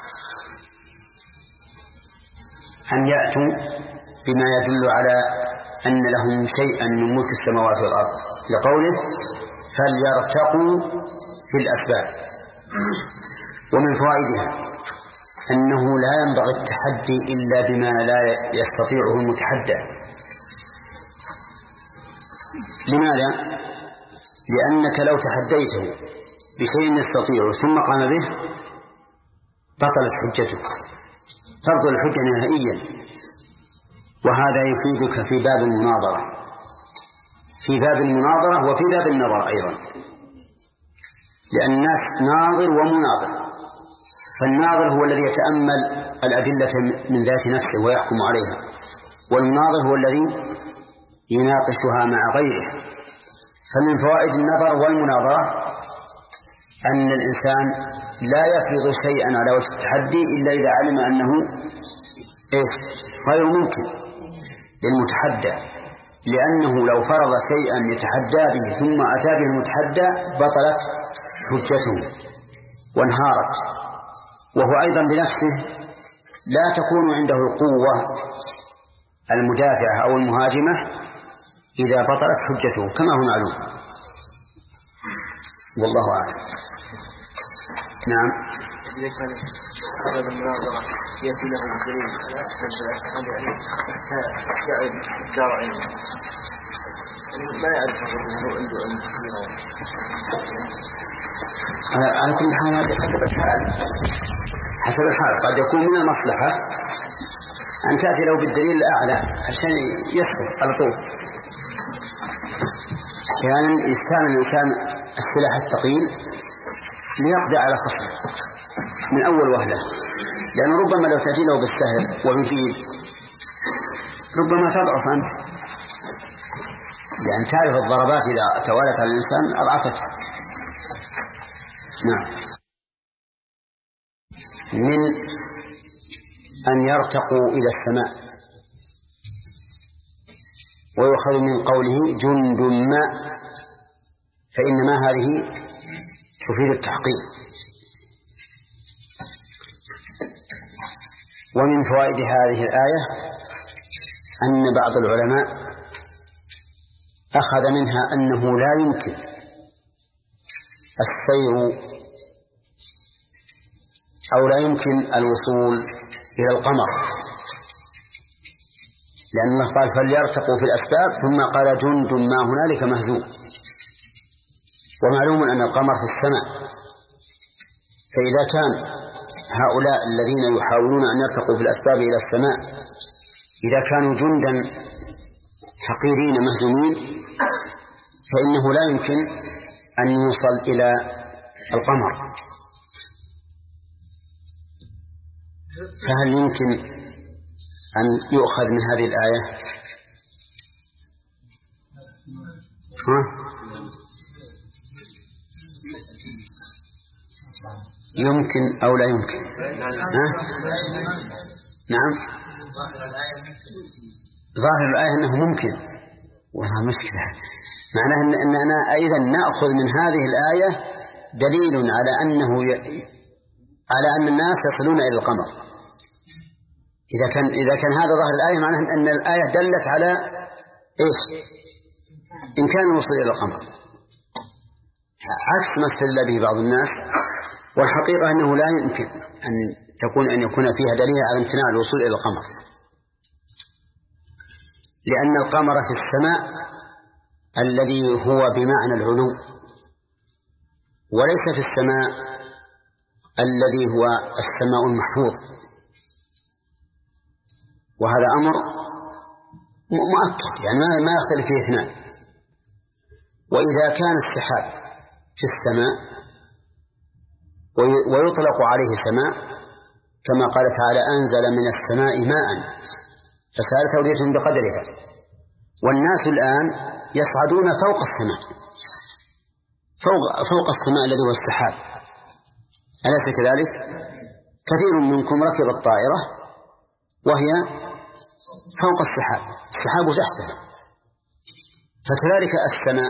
أن يأتوا بما يدل على أن لهم شيئا من ملك السماوات والأرض، لقوله فليرتقوا في الأسباب. ومن فوائدها أنه لا ينبغي التحدي إلا بما لا يستطيعه المتحدى. لماذا؟ لأنك لو تحديته بشيء يستطيعه ثم قام به بطلت حجتك، تبطل الحجة نهائيا. وهذا يفيدك في باب المناظرة، في باب المناظرة وفي باب النظر أيضا، لأن الناس ناظر ومناظر. فالناظر هو الذي يتأمل الأدلة من ذات نفسه ويحكم عليها، والمناظر هو الذي يناقشها مع غيره. فمن فوائد النظر والمناظرة أن الإنسان لا يفرض شيئا على وجه التحدي إلا إذا علم أنه غير ممكن للمتحدى، لأنه لو فرض شيئا يتحدى به ثم أتى به المتحدى بطلت حجته وانهارت. وهو أيضا بنفسه لا تكون عنده القوة المدافعة أو المهاجمة إذا بطلت حجته كما هو معلوم، والله أعلم. نعم. إذا كان هذا المناظرة يأتي له الدليل الأسفل بالأسفل يعني حتى دار علم ما يعرف أنه عنده علم كثير. على كل حال حسب الحال قد يكون من المصلحة أن تأتي له بالدليل الأعلى عشان يسقط على طول. أحيانا يستعمل الإنسان السلاح الثقيل ليقضي على خصمه من أول وهلة، لأنه ربما لو تأتي له بالسهل ويجيب ربما تضعف أنت، لأن تعرف الضربات إذا توالت على الإنسان أضعفته. نعم. من أن يرتقوا إلى السماء، ويؤخذ من قوله جند ما، فإن ما هذه تفيد التحقيق. ومن فوائد هذه الآية أن بعض العلماء أخذ منها أنه لا يمكن السير أو لا يمكن الوصول إلى القمر، لأن الله قال فليرتقوا في الأسباب ثم قال جند ما هنالك مهزوم. ومعلوم أن القمر في السماء، فإذا كان هؤلاء الذين يحاولون أن يرتقوا في الأسباب إلى السماء إذا كانوا جندا حقيرين مهزومين فإنه لا يمكن أن يوصل إلى القمر. فهل يمكن أن يؤخذ من هذه الآية؟ يمكن أو لا يمكن؟ نعم، ظاهر الآية أنه ممكن، ولا مشكلة. معناه أننا أيضا نأخذ من هذه الآية دليل على على أن الناس يصلون إلى القمر. إذا كان هذا ظاهر الآية، معناه أن الآية دلت على إيش؟ إمكان الوصول إلى القمر، عكس ما استدل به بعض الناس. والحقيقة أنه لا يمكن أن يكون فيها دليل على امتناع الوصول إلى القمر، لأن القمر في السماء الذي هو بمعنى العلو، وليس في السماء الذي هو السماء المحفوظ، وهذا أمر مؤكد، يعني ما يختلف فيه اثنان. وإذا كان السحاب في السماء ويطلق عليه سماء، كما قال تعالى أنزل من السماء ماء فسالت أودية بقدرها، والناس الآن يصعدون فوق السماء، فوق السماء الذي هو السحاب، أليس كذلك؟ كثير منكم ركب الطائرة وهي فوق السحاب تحتها. فكذلك السماء،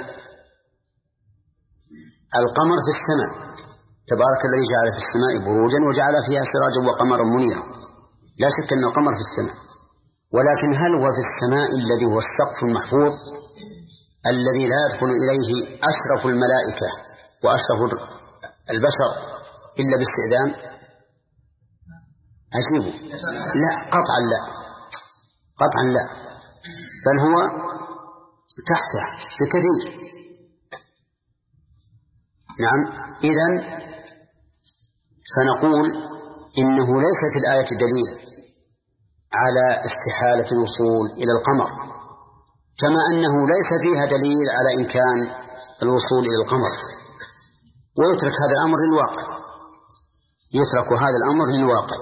القمر في السماء، تبارك الذي جعل في السماء بروجا وجعل فيها سراجا وقمرا منيرا. لا شك أن القمر في السماء، ولكن هل هو في السماء الذي هو السقف المحفوظ الذي لا يدخل إليه أشرف الملائكة وأشرف البشر إلا باستئذان؟ عجيب. لا، قطعا لا، بل هو تحته بكثير. نعم، إذن فنقول إنه ليس في الآية دليل على استحالة الوصول إلى القمر، كما أنه ليس فيها دليل على إمكان الوصول إلى القمر. ويترك هذا الأمر للواقع،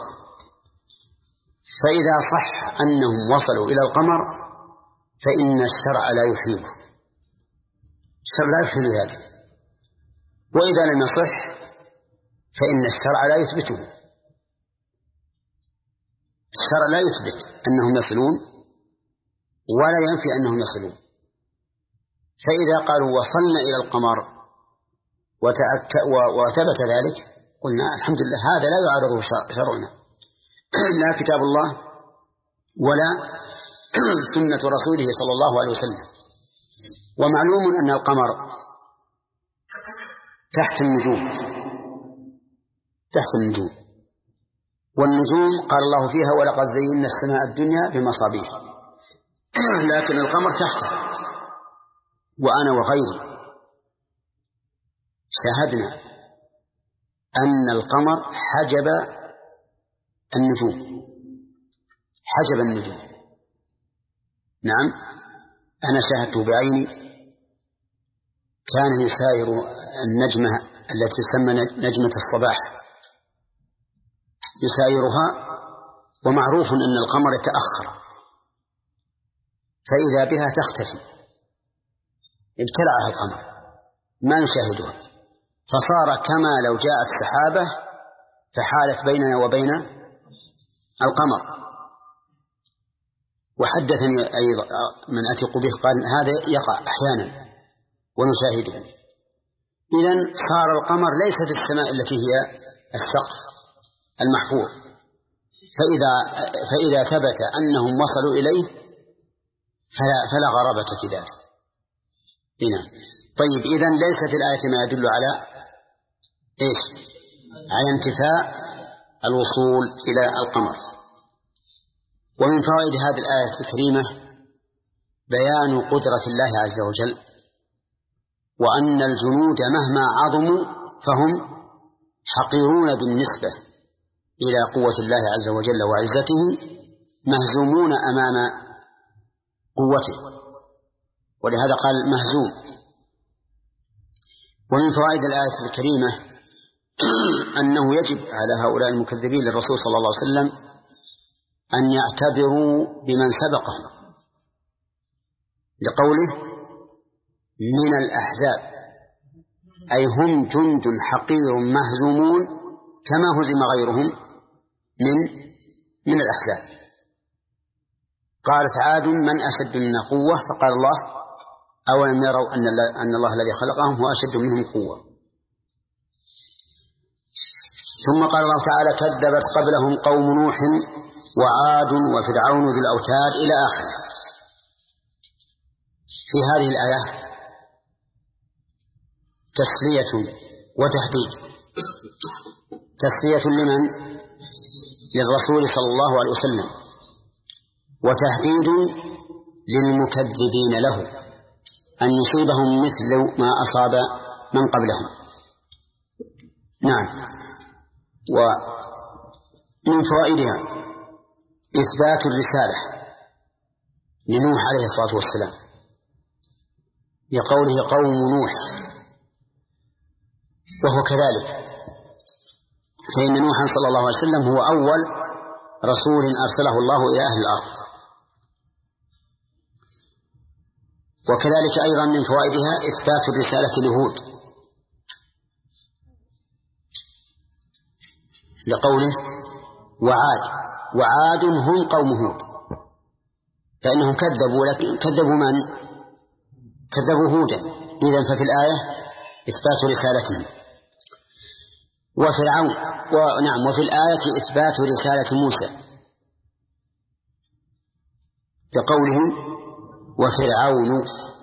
فإذا صح أنهم وصلوا إلى القمر فإن الشرع لا يحيله، الشرع لا يحيل ذلك. وإذا لم يصح فإن الشرع لا يثبته، الشرع لا يثبت أنهم يصلون ولا ينفي أنهم يصلون. فإذا قالوا وصلنا إلى القمر وثبت ذلك، قلنا الحمد لله، هذا لا يعارضه شرعنا، لا كتاب الله ولا سنة رسوله صلى الله عليه وسلم. ومعلوم أن القمر تحت النجوم، والنجوم قال الله فيها ولقد زينا السماء الدنيا بمصابيح، لكن القمر تحته. وأنا وغيري شاهدنا أن القمر حجب النجوم. نعم، أنا شاهدته بعيني، كان يساير النجمة التي تسمى نجمة الصباح، يسايرها، ومعروف أن القمر يتأخر، فإذا بها تختفي، ابتلعها القمر، ما نشاهدها، فصار كما لو جاءت سحابة فحالت بيننا وبين القمر. وحدثني أيضا من أثق به قال هذا يقع أحيانا ونشاهده. إذن صار القمر ليس في السماء التي هي السقف المحفوظ، فإذا ثبت أنهم وصلوا إليه فلا غرابة في ذلك. هنا طيب، إذن ليس في الآية ما يدل على إيش؟ على انتفاء الوصول إلى القمر. ومن فوائد هذه الآية الكريمة بيان قدرة الله عز وجل، وأن الجنود مهما عظموا فهم حقيرون بالنسبة إلى قوة الله عز وجل وعزته، مهزومون أمام قوته، ولهذا قال مهزوم. ومن فوائد الآية الكريمة أنه يجب على هؤلاء المكذبين للرسول صلى الله عليه وسلم أن يعتبروا بمن سبقهم، لقوله من الأحزاب، أي هم جند حقير مهزومون كما هزم غيرهم من الأحزاب. قالت عاد من أشد منا قوة، فقال الله أولم يروا أن الله الذي خلقهم هو أشد منهم قوة. ثم قال الله تعالى كذبت قبلهم قوم نوح وعاد وفرعون ذي الأوتاد إلى آخره. في هذه الآية تسلية وتهديد. تسلية لمن؟ للرسول صلى الله عليه وسلم، وتهديد للمكذبين له أن يصيبهم مثل ما أصاب من قبلهم. نعم. ومن فوائدها إثبات الرسالة لنوح عليه الصلاة والسلام، لقوله قوم نوح، وهو كذلك، فإن نوحا صلى الله عليه وسلم هو أول رسول أرسله الله إلى أهل الأرض. وكذلك أيضا من فوائدها إثبات الرسالة لهود، لقوله وعاد هم قوم هود، فإنهم كذبوا، لكن كذبوا من؟ كذبوا هودا. إذن ففي الآية إثبات رسالته. وفرعون وفي الآية إثبات رسالة موسى، لقوله وفرعون،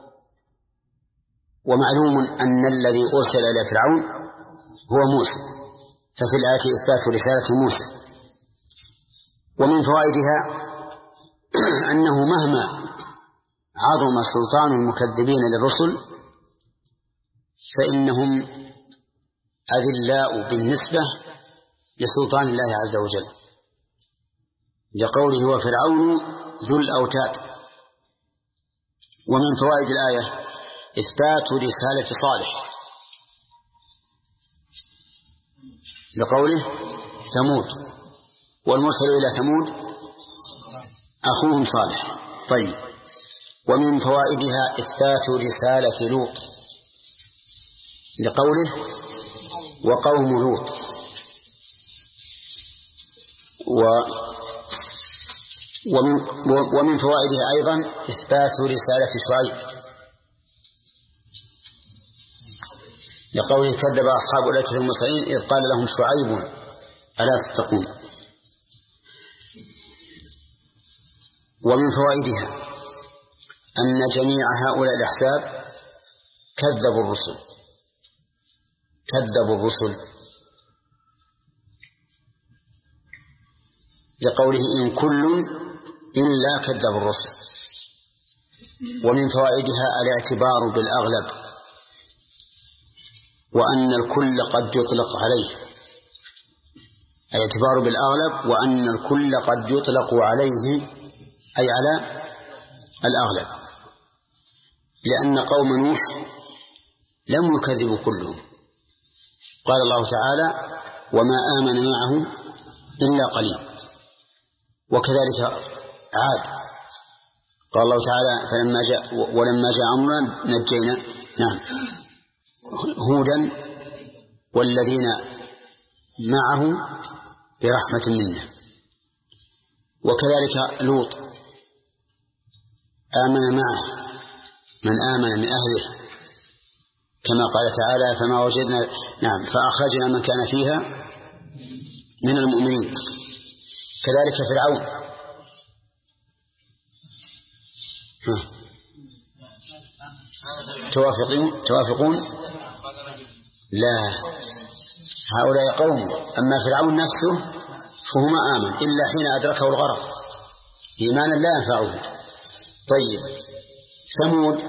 ومعلوم أن الذي أرسل إلى فرعون هو موسى، ففي الآية إثبات رسالة موسى. ومن فوائدها أنه مهما عظم سلطان المكذبين للرسل فإنهم أذلاء بالنسبة لسلطان الله عز وجل، لقوله وفرعون ذو الأوتاد. ومن فوائد الآية إثبات رسالة صالح، لقوله ثمود والمرسل إلى ثمود أخوهم صالح. طيب. ومن فوائدها إثبات رسالة لوط، لقوله وقوم لوط. ومن فوائدها أيضا إثبات رسالة شعيب، لقوله كذب أصحاب الأيكة المرسلين إذ قال لهم شعيب ألا تتقون. ومن فوائدها أن جميع هؤلاء الأحزاب كذبوا الرسل، لقوله إن كل إلا كذب الرسل. ومن فوائدها الاعتبار بالأغلب، وأن الكل قد يطلق عليه، الاعتبار بالأغلب وأن الكل قد يطلق عليه، أي على الأغلب، لأن قوم نوح لم يكذبوا كلهم. قال الله تعالى وما آمن معه إلا قليل. وكذلك عاد، قال الله تعالى ولما جاء أمرنا نجينا هودا والذين معه برحمة منا. وكذلك لوط آمن معه من آمن من أهله، كما قال تعالى فما وجدنا فأخرجنا من كان فيها من المؤمنين. كذلك فرعون. توافقون؟ لا، هؤلاء قوم. أما فرعون نفسه فهو ما آمن إلا حين أدركه الغرق، إيمانا لا ينفعه. طيب. ثمود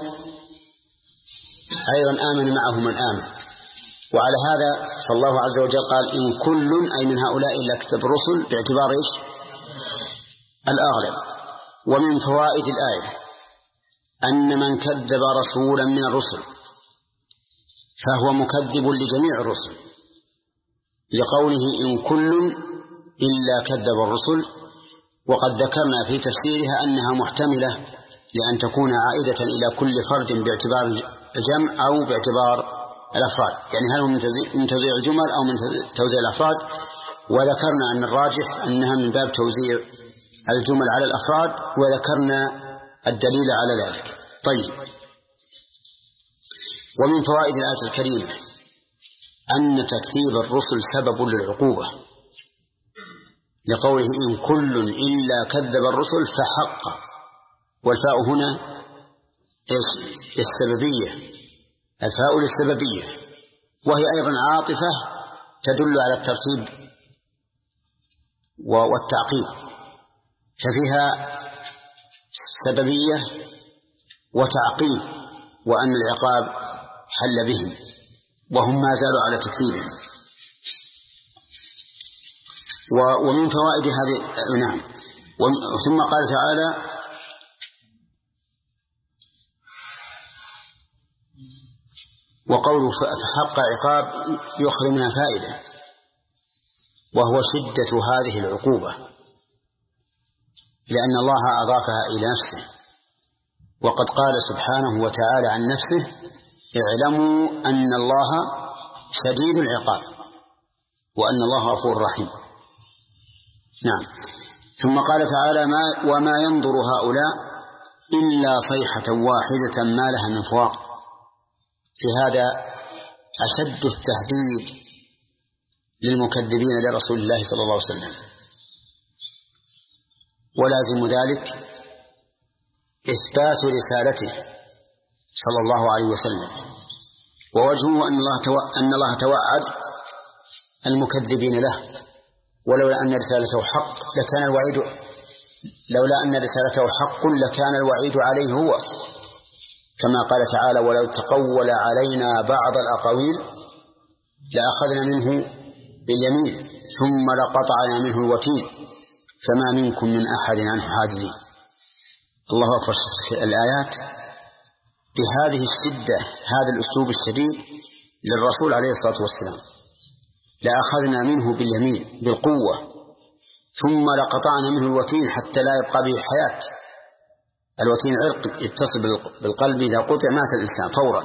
أيضا آمن معه من آمن. وعلى هذا فالله عز وجل قال إن كل أي من هؤلاء إلا كتب الرسل، باعتبار الأغلب. ومن فوائد الآية أن من كذب رسولا من الرسل فهو مكذب لجميع الرسل، لقوله إن كل إلا كذب الرسل، وقد ذكرنا في تفسيرها أنها محتملة لأن تكون عائدة إلى كل فرد باعتبار الجمع أو باعتبار الأفراد، يعني هل هو من توزيع الجمل أو من توزيع الأفراد. وذكرنا أن الراجح أنها من باب توزيع الجمل على الأفراد، وذكرنا الدليل على ذلك. طيب، ومن فوائد الآية الكريمة أن تكذيب الرسل سبب للعقوبة، لقوله إن كل إلا كذب الرسل فحق، والفاء هنا السببية، الفاء للسببية، وهي أيضا عاطفة تدل على الترتيب والتعقيب، ففيها سببية وتعقيب، وأن العقاب حل بهم وهم ما زالوا على تكذيبهم. ومن فوائد هذه نعم. ثم قال تعالى وقوله فحق عقاب يخرج منها فائدة، وهو شدة هذه العقوبة، لأن الله أضافها إلى نفسه، وقد قال سبحانه وتعالى عن نفسه اعلموا أن الله شديد العقاب وأن الله غفور رحيم. نعم. ثم قال تعالى وما ينظر هؤلاء إلا صيحة واحدة ما لها من فواق. في هذا أشد التهديد للمكذبين لرسول الله صلى الله عليه وسلم، ولازم ذلك إثبات رسالته صلى الله عليه وسلم، ووجهه أن الله توعد المكذبين له، ولولا أن رسالته حق لكان الوعيد، لولا أن رسالته حق لكان الوعيد عليه هو، كما قال تعالى ولو تقول علينا بعض الأقاويل لأخذنا منه باليمين ثم لقطعنا منه الوتين فما منكم من أحد عنه حاجزين. الله أكبر. الآيات بهذه الشدة، هذا الأسلوب الشديد للرسول عليه الصلاة والسلام، لأخذنا منه باليمين بالقوة ثم لقطعنا منه الوتين حتى لا يبقى به حياة. الوتين عرق يتصل بالقلب، إذا قطع مات الإنسان فورا.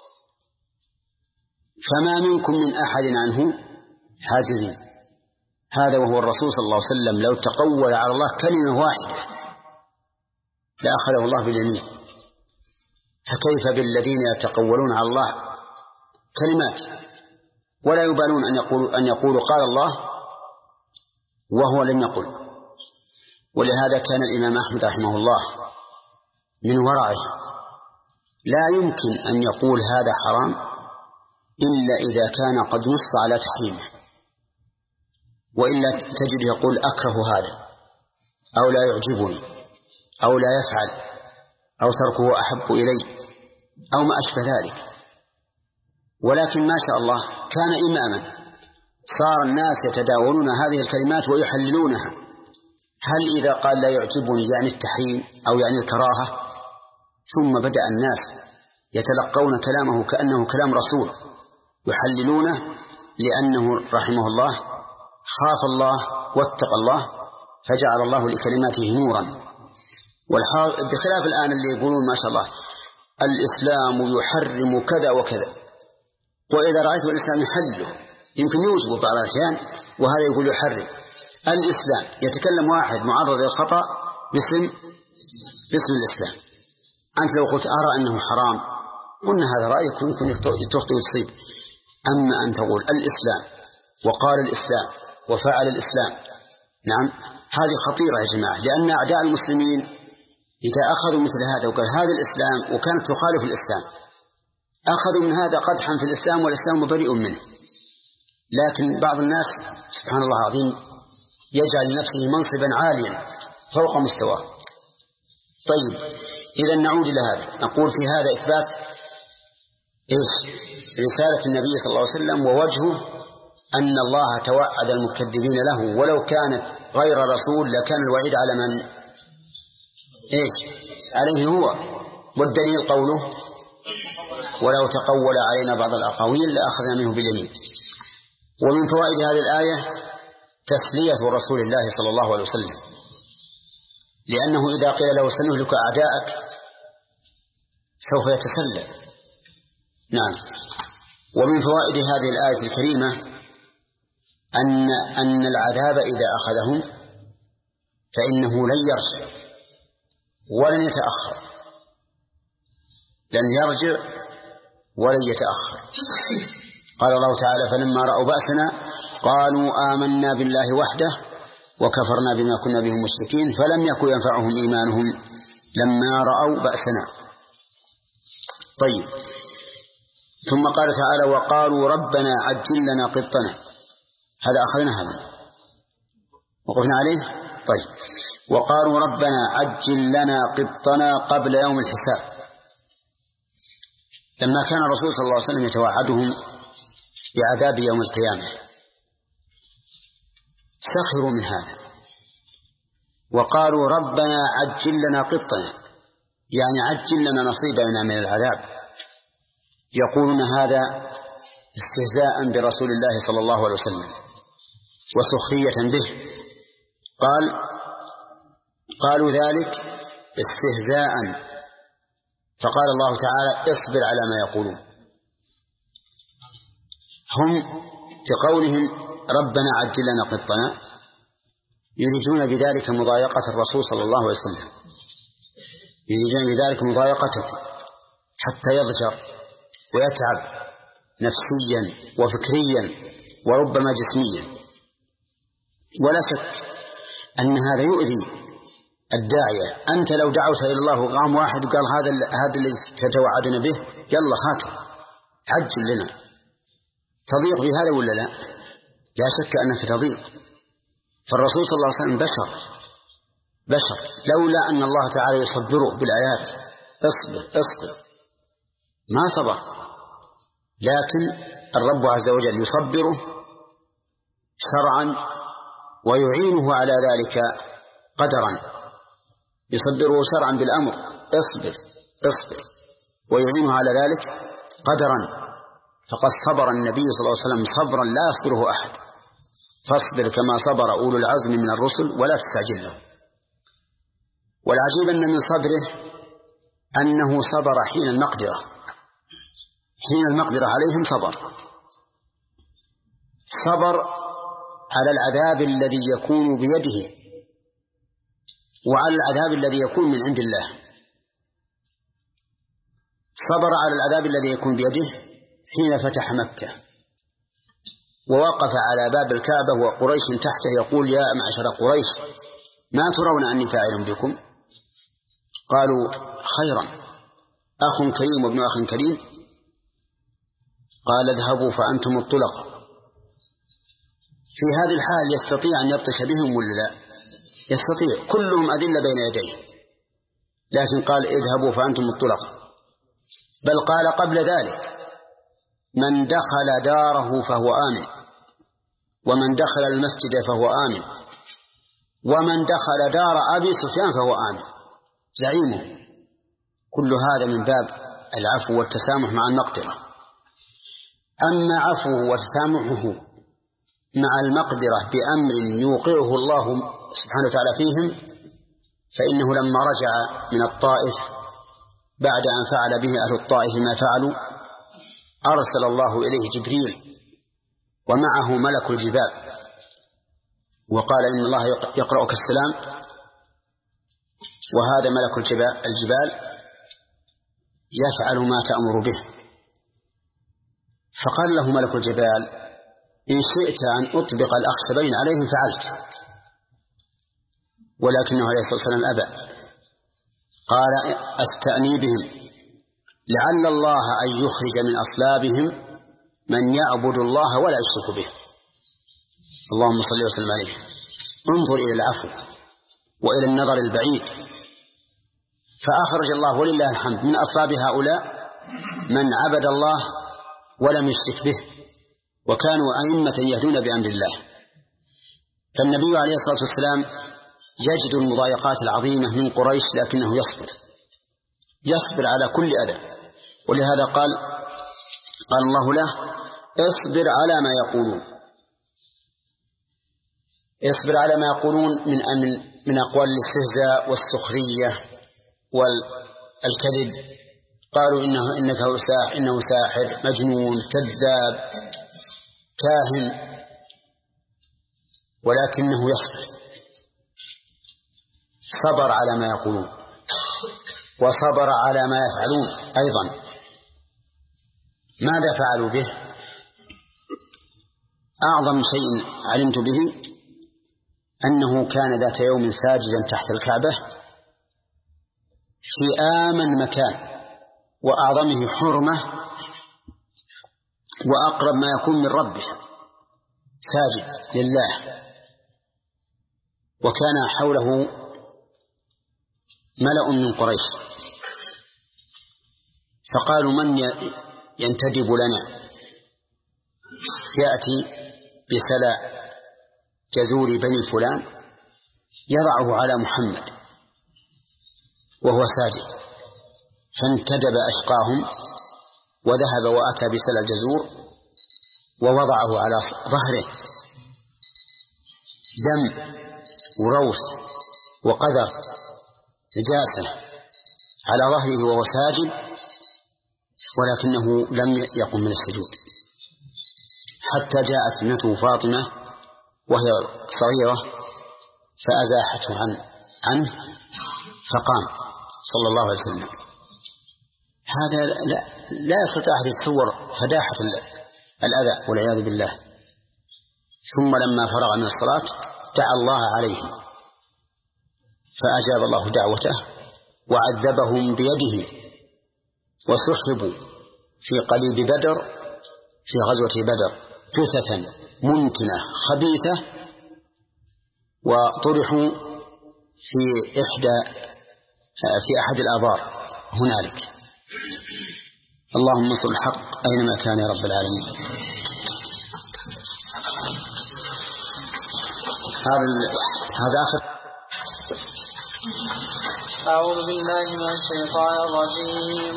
فما منكم من أحد عنه حاجزين. هذا وهو الرسول صلى الله عليه وسلم لو تقول على الله كلمة واحدة لأخذه الله باليمين، فكيف بالذين يتقولون على الله كلمات ولا يبالون أن يقولوا قال الله وهو لم يقل. ولهذا كان الإمام أحمد رحمه الله من ورعه لا يمكن أن يقول هذا حرام إلا إذا كان قد نص على تحريمه، وإلا تجد يقول أكره هذا أو لا يعجبني أو لا يفعل أو تركه أحب إلي أو ما أشبه ذلك. ولكن ما شاء الله كان إماما، صار الناس يتداولون هذه الكلمات ويحللونها. هل إذا قال لا يعجبني يعني التحريم أو يعني الكراهة؟ ثم بدأ الناس يتلقون كلامه كأنه كلام رسول، يحللونه، لأنه رحمه الله خاف الله واتقى الله فجعل الله لكلماته نورا. بخلاف الآن اللي يقولون ما شاء الله الإسلام يحرم كذا وكذا، وإذا رأيت الإسلام يحله يمكن يوجب بعض الأحيان وهذا يقول يحرم. الإسلام يتكلم واحد معرض للخطأ باسم الإسلام، أنت لو قلت أرى أنه حرام قلنا هذا رأيك يمكن تخطئ وتصيب. أما أن تقول الإسلام وقال الإسلام وفعل الإسلام، نعم هذه خطيرة يا جماعة، لأن أعداء المسلمين إذا أخذوا مثل هذا وقال هذا الإسلام وكانت تخالف الإسلام أخذوا من هذا قدحا في الإسلام والإسلام بريء منه. لكن بعض الناس سبحان الله العظيم يجعل لنفسه منصبا عاليا فوق مستواه. طيب، إذا نعود إلى هذا، نقول في هذا إثبات رسالة النبي صلى الله عليه وسلم، ووجهه أن الله توعد المكذبين له، ولو كانت غير رسول لكان الوعيد على من عليه هو. والدليل قوله ولو تقول علينا بعض الأقاويل لأخذنا منه باليمين. ومن فوائد هذه الآية تسلية رسول الله صلى الله عليه وسلم، لأنه إذا قيل له سنهلك أعداءك سوف يتسلى. نعم. ومن فوائد هذه الآية الكريمة أن العذاب إذا أخذهم فإنه لن يرجع ولن يتأخر، لن يرجع ولن يتأخر. قال الله تعالى: فلما رأوا بأسنا قالوا آمنا بالله وحده وكفرنا بما كنا به مشركين فلم يكن ينفعهم إيمانهم لما رأوا بأسنا. طيب، ثم قال تعالى: وقالوا ربنا عجل لنا قطنا. هذا أخذنا هذا وقفنا عليه. طيب، وقالوا ربنا عجل لنا قطنا قبل يوم الحساب. لما كان الرسول صلى الله عليه وسلم يتوعدهم بعذاب يوم القيامة سخروا من هذا وقالوا ربنا عجل لنا قطنا، يعني عجل لنا نصيبنا من العذاب. يقولون هذا استهزاء برسول الله صلى الله عليه وسلم وسخرية به. قالوا ذلك استهزاء، فقال الله تعالى: اصبر على ما يقولون. هم في قولهم ربنا عجل لنا قطنا يريدون بذلك مضايقة الرسول صلى الله عليه وسلم، يريدون بذلك مضايقته حتى يضجر ويتعب نفسيا وفكريا وربما جسميا. ولا شك أن هذا يؤذي الداعية. أنت لو دعوت إلى الله وقام واحد وقال هذا الذي تتوعدنا به يلا هاته عجل لنا، تضيق بهذا ولا لا؟ لا شك أنك تضيق. فالرسول صلى الله عليه وسلم بشر لولا أن الله تعالى يصبره بالآيات اصبر ما صبر، لكن الرب عز وجل يصبره شرعا ويعينه على ذلك قدرا، يصبره شرعا بالأمر اصبر ويعينه على ذلك قدرا. فقد صبر النبي صلى الله عليه وسلم صبرا لا يصبره أحد. فاصبر كما صبر أولو العزم من الرسل ولا تستعجل له. والعجيب أن من صبره أنه صبر حين المقدرة عليهم صبر على العذاب الذي يكون بيده وعلى العذاب الذي يكون من عند الله. صبر على العذاب الذي يكون بيده حين فتح مكة ووقف على باب الكعبة وقريش تحته يقول: يا معشر قريش ما ترون أني فاعل بكم؟ قالوا: خيرا، أخ كريم وابن أخ كريم. قال: اذهبوا فأنتم الطلق. في هذه الحال يستطيع أن يبطش بهم ولا لا؟ يستطيع، كلهم أذلة بين يديه، لكن قال: اذهبوا فأنتم الطلق. بل قال قبل ذلك: من دخل داره فهو آمن، ومن دخل المسجد فهو آمن، ومن دخل دار أبي سفيان فهو آمن زعيمه. كل هذا من باب العفو والتسامح مع المقدرة. أما عفوه وتسامحه مع المقدرة بأمر يوقعه الله سبحانه وتعالى فيهم، فإنه لما رجع من الطائف بعد أن فعل به أهل الطائف ما فعلوا أرسل الله إليه جبريل ومعه ملك الجبال وقال: إن الله يقرأك السلام، وهذا ملك الجبال يفعل ما تأمر به. فقال له ملك الجبال: إن شئت أن أطبق الأخشبين عليهم فعلت، ولكنه عليه الصلاة والسلام أبى. قال: أستأني بهم لعل الله أن يخرج من أصلابهم من يعبد الله ولا يشرك به. اللهم صل وسلم عليه. انظر إلى العفو وإلى النظر البعيد. فأخرج الله ولله الحمد من أصلاب هؤلاء من عبد الله ولم يشرك به، وكانوا أئمة يهدون بأمر الله. فالنبي عليه الصلاة والسلام يجد المضايقات العظيمة من قريش، لكنه يصبر على كل أذى. ولهذا قال الله له: اصبر على ما يقولون. اصبر على ما يقولون من أقوال الاستهزاء والسخرية والكذب. قالوا إنه ساحر مجنون كذاب كاهن، ولكنه يصبر، صبر على ما يقولون وصبر على ما يفعلون أيضا. ماذا فعلوا به؟ أعظم شيء علمت به أنه كان ذات يوم ساجدا تحت الكعبة في آمن مكان وأعظمه حرمة وأقرب ما يكون من ربه، ساجد لله، وكان حوله ملأ من قريش، فقالوا من ينتدب لنا يأتي بسلع جزور بني فلان يضعه على محمد وهو ساجد. فانتدب أشقاهم وذهب وأتى بسلع الجزور ووضعه على ظهره، دم وروث وقذر نجاسة على ظهره وهو ساجد، ولكنه لم يقم من السجود حتى جاءت ابنته فاطمة وهي صغيرة فأزاحته عنه فقام صلى الله عليه وسلم. هذا لا يستطيع أن يتصور فداحة الأذى والعياذ بالله. ثم لما فرغ من الصلاة دعا الله عليهم فأجاب الله دعوته وعذبهم بيده وسحبوا في قليب بدر في غزوة بدر جثة منتنة خبيثة وطرحوا في أحد الآبار هنالك. اللهم انصر الحق أينما كان يا رب العالمين. هذا آخر. أعوذ بالله من الشيطان الرجيم.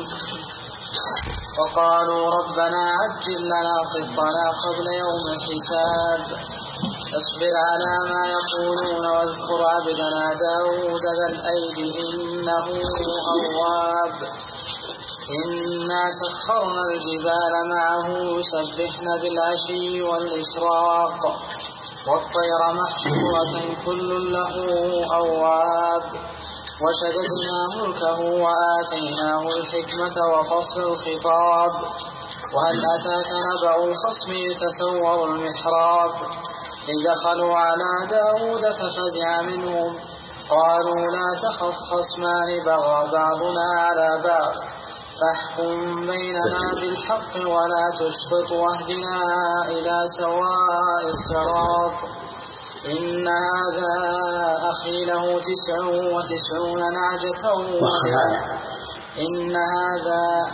وقالوا ربنا عجل لنا قسطنا قبل يوم الحساب اصبر على ما يقولون واذكر عبدنا داود ذا الأيد إنه أواب إنا سخرنا الجبال معه يسبحن بالعشي والإشراق والطير محشورة كل له أواب وشددنا ملكه وآتيناه الحكمة وفصل الخطاب وهل أتاك نبأ الخصم تسوروا المحراب إذ دخلوا على داود ففزع منهم قالوا لا تخف خصمان بغى بعضنا على بعض فاحكم بيننا بالحق ولا تشطط واهدنا إلى سواء الصراط إن هذا أخي له 99 نعجة إن هذا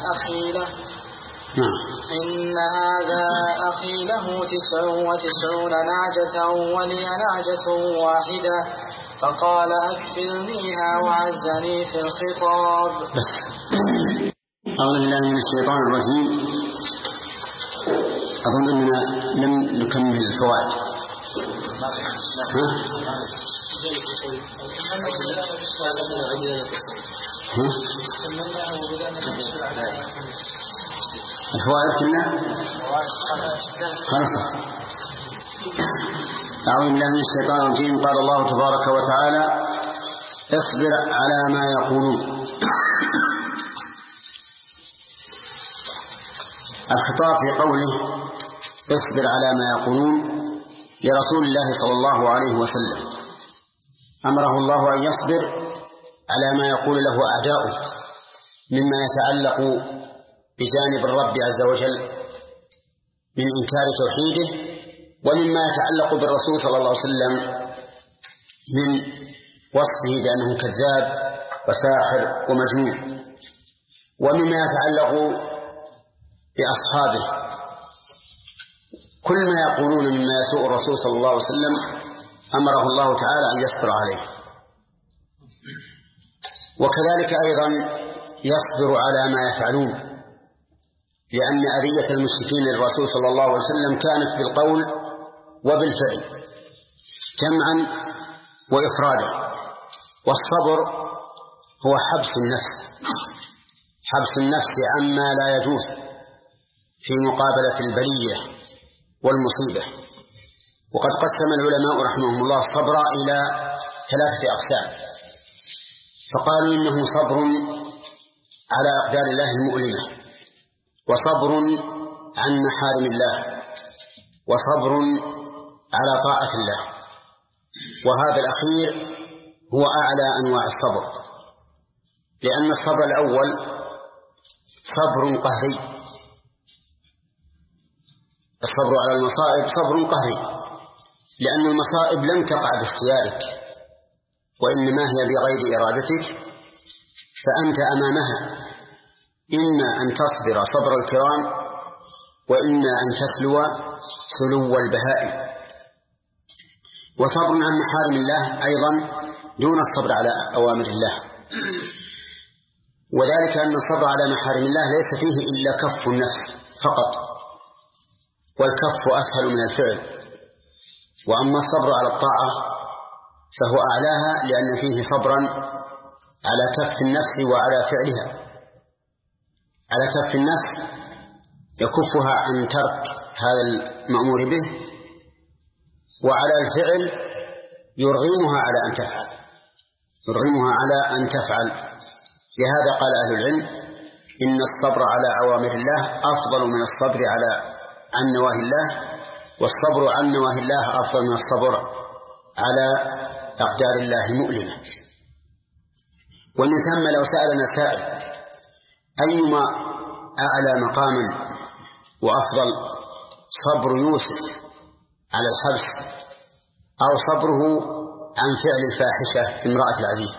أخي له 99 نعجة ولي نعجة واحدة فقال أكفلنيها وعزني في الخطاب. أعوذ بالله من الشيطان الرجيم. أظن أننا لم نكمل الفوائد. الفوائد كلها خمسة. أعوذ بالله من الشيطان الرجيم. قال الله تبارك وتعالى اصبر على ما يقولون. الخطاب في قوله اصبر على ما يقولون لرسول الله صلى الله عليه وسلم، أمره الله أن يصبر على ما يقول له أعداؤه مما يتعلق بجانب الرب عز وجل من إنكار توحيده، ومما يتعلق بالرسول صلى الله عليه وسلم من وصفه بأنه كذاب وساحر ومجنون، ومما يتعلق بأصحابه كل ما يقولون مما يسوء الرسول صلى الله عليه وسلم أمره الله تعالى أن يصبر عليه. وكذلك أيضا يصبر على ما يفعلون، لأن أذية المشركين للرسول صلى الله عليه وسلم كانت بالقول وبالفعل جمعا وإفرادا. والصبر هو حبس النفس عما لا يجوز في مقابلة البلية والمصيبة. وقد قسم العلماء رحمهم الله الصبر إلى 3 أقسام، فقالوا إنه صبر على أقدار الله المؤلمة، وصبر عن محارم الله، وصبر على طاعة الله. وهذا الأخير هو أعلى أنواع الصبر، لأن الصبر الأول صبر قهري. الصبر على المصائب صبر قهري، لأن المصائب لم تقع باختيارك، وإنما هي بغير إرادتك، فأنت أمامها إما أن تصبر صبر الكرام، وإما أن تسلو سلو البهائم. وصبر عن محارم الله أيضا دون الصبر على أوامر الله، وذلك أن الصبر على محارم الله ليس فيه إلا كف النفس فقط، والكف أسهل من الفعل. وأما الصبر على الطاعة فهو أعلاها، لأن فيه صبرا على كف النفس وعلى فعلها. على كف النفس يكفها عن ترك هذا المأمور به، وعلى الفعل يرغمها على أن تفعل. لهذا قال أهل العلم إن الصبر على أوامر الله أفضل من الصبر عن نواهي الله، والصبر عن نواهي الله أفضل من الصبر على أقدار الله المؤلمة. ومن ثم لو سألنا سائل أيما أعلى مقاما وأفضل، صبر يوسف على الحبس أو صبره عن فعل الفاحشة امرأة العزيز؟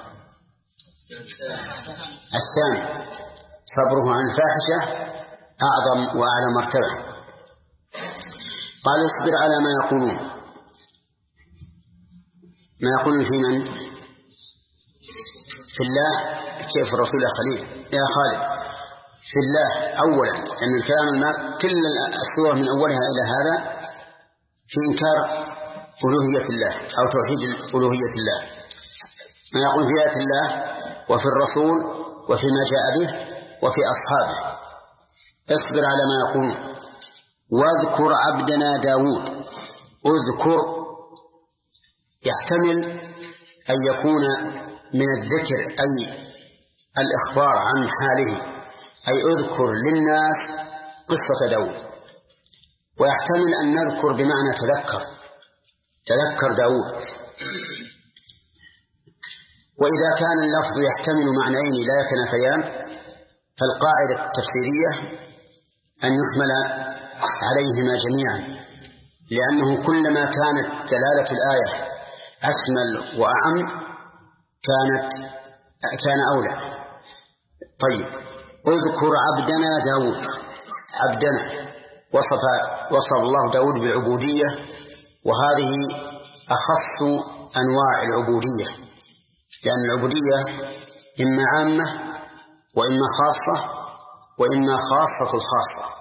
الثاني، صبره عن الفاحشة أعظم وأعلى مرتبة. قال اصبر على ما يقولون في من؟ في الله. كيف الرسول يا خليل يا خالد؟ في الله أولا، لأن الكلام كل السورة من أولها إلى هذا في إنكار ألوهية الله أو توحيد ألوهية الله. ما يقول في آيات الله وفي الرسول وفيما جاء به وفي أصحابه. اصبر على ما يقولون واذكر عبدنا داود. اذكر يحتمل أن يكون من الذكر أي الإخبار عن حاله، أي اذكر للناس قصة داود، ويحتمل أن نذكر بمعنى تذكر داود. وإذا كان اللفظ يحتمل معنيين لا يتنافيان، فالقاعدة التفسيرية أن يحمل عليهما جميعا، لأنه كلما كانت دلالة الآية أشمل وأعم كان أولى. طيب، اذكر عبدنا داود. عبدنا وصف الله داود بالعبودية، وهذه أخص أنواع العبودية، لأن العبودية إما عامة وإما خاصة وإما خاصة الخاصة.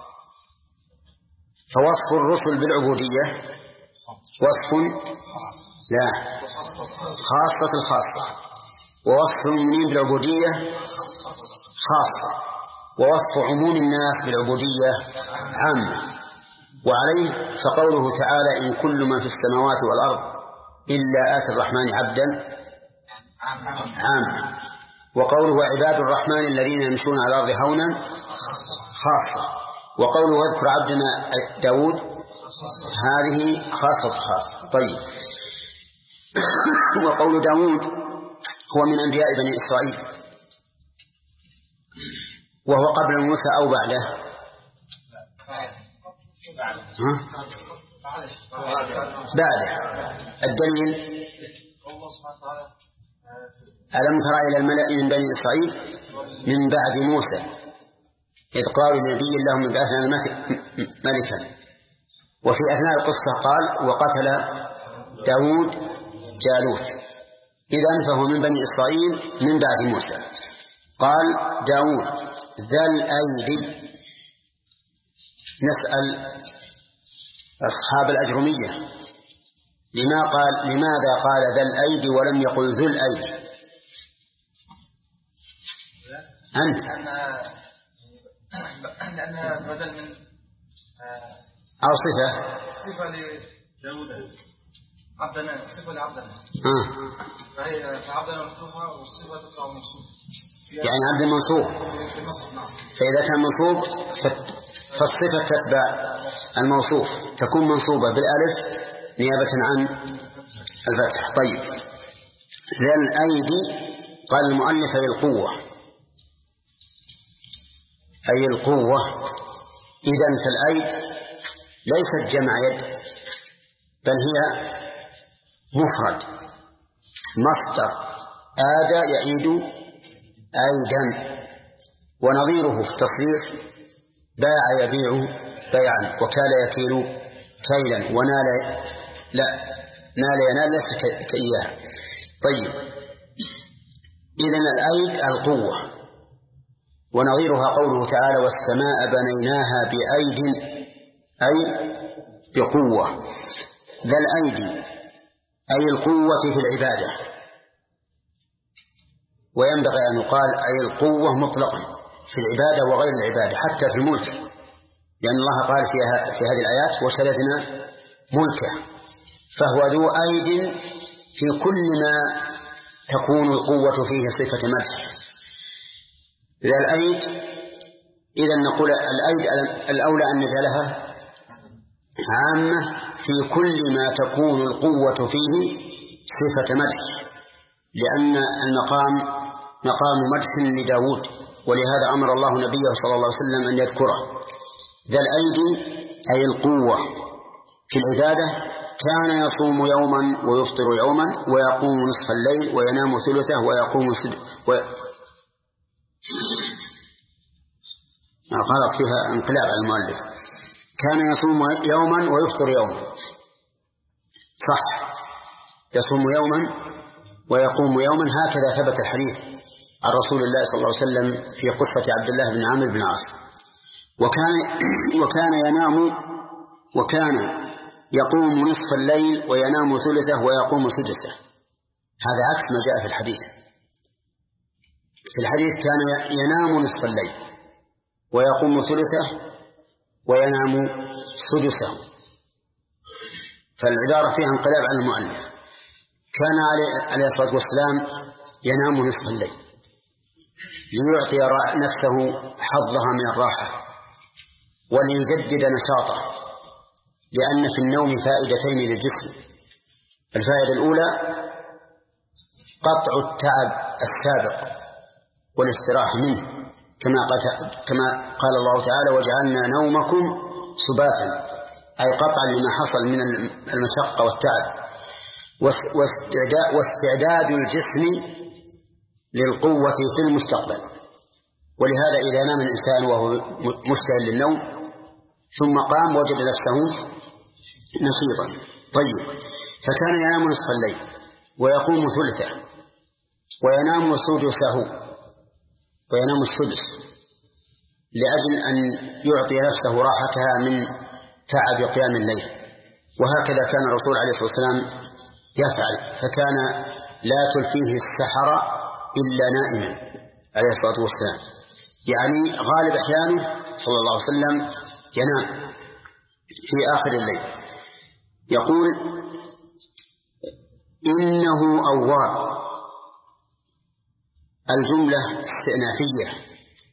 فوصف الرسل بالعبودية وصف لا خاصة الخاصة، ووصف المؤمنين بالعبودية خاصة، ووصف عموم الناس بالعبودية عامة. وعليه فقوله تعالى إن كل من في السماوات والأرض إلا آتي الرحمن عبدا عامة. وقوله عباد الرحمن الذين يمشون على الأرض هونا خاصة. وقوله واذكر عبدنا داود هذه خاصة. طيب، وقول داود هو من أنبياء بني إسرائيل، وهو قبل موسى أو بعده؟ بعده. الدليل ألم تر إلى الملأ من بني إسرائيل من بعد موسى إذ قالوا لنبي اللهم ابعث لنا ملكا. وفي أثناء القصة قال وقتل داود جالوت. إذن فهو من بني إسرائيل من بعد موسى. قال داود ذا الأيدي. نسأل أصحاب الأجرمية لماذا قال ذا الأيدي ولم يقل ذو الأيدي؟ أنت لأنها بدل من أو صفة لداود عبدنا، صفة لعبدنا فعبدنا مفتوحة والصفة تطلع منصوب، يعني عبد منصوب. فإذا كان منصوب فالصفة تتبع الموصوف، تكون منصوبة بالألف نيابة عن الفتح. طيب، ذا الأيدي قال المؤلف للقوة، أي القوة. إذن فالأيد ليست جمع يد، بل هي مفرد، مصدر آدى يعيد أيدا، ونظيره في التصريف باع يبيع بيعا، وكال يكيل كيلا، ونال نال ينال ليس كإياه. طيب، إذن الأيد القوة، ونظيرها قوله تعالى والسماء بنيناها بأيد أي بقوة. ذا الأيدي أي القوة في العبادة، وينبغي أن يقال أي القوة مطلقا في العبادة وغير العبادة، حتى في الملك، لأن الله قال في هذه الآيات وشددنا ملكه، فهو ذو أيد في كل ما تكون القوة فيه صفة مدح. ذا الأيد، إذا نقول الأيد الأولى أن نجعلها عامة في كل ما تكون القوة فيه صفة مدح، لأن المقام مقام مدح لداود، ولهذا أمر الله نبيه صلى الله عليه وسلم أن يذكره. ذا الأيد أي القوة في العبادة، كان يصوم يوما ويفطر يوما ويقوم نصف الليل وينام ثلثه ويقوم غلط فيها انقلاب على المؤلف، كان يصوم يوما ويفطر يوما، صح، يصوم يوما ويقوم يوما، هكذا ثبت الحديث عن رسول الله صلى الله عليه وسلم في قصة عبد الله بن عامر بن عاص. وكان يقوم نصف الليل وينام ثلثه ويقوم سدسه، هذا عكس ما جاء في الحديث. في الحديث كان ينام نصف الليل ويقوم ثلثه وينام سدسه، فالعبارة فيها انقلاب على المؤلف. كان عليه الصلاة والسلام ينام نصف الليل ليعطي نفسه حظها من الراحة وليجدد نشاطه، لأن في النوم فائدتين للجسم. الفائدة الأولى قطع التعب السابق والاستراحة منه، كما قال الله تعالى وجعلنا نومكم سباتا، أي قطعا لما حصل من المشقة والتعب، واستعداد الجسم للقوة في المستقبل. ولهذا إذا نام الإنسان وهو مشتهل للنوم ثم قام وجد نفسه نشيطا. طيب، فكان ينام نصف الليل ويقوم ثلثه وينام سدسه وينام السدس، لأجل أن يعطي نفسه راحتها من تعب قيام الليل. وهكذا كان الرسول عليه الصلاة والسلام يفعل، فكان لا تلفيه السحر إلا نائما عليه الصلاة والسلام، يعني غالب أحيانه صلى الله عليه وسلم ينام في آخر الليل. يقول إنه أواب، الجملة استئنافية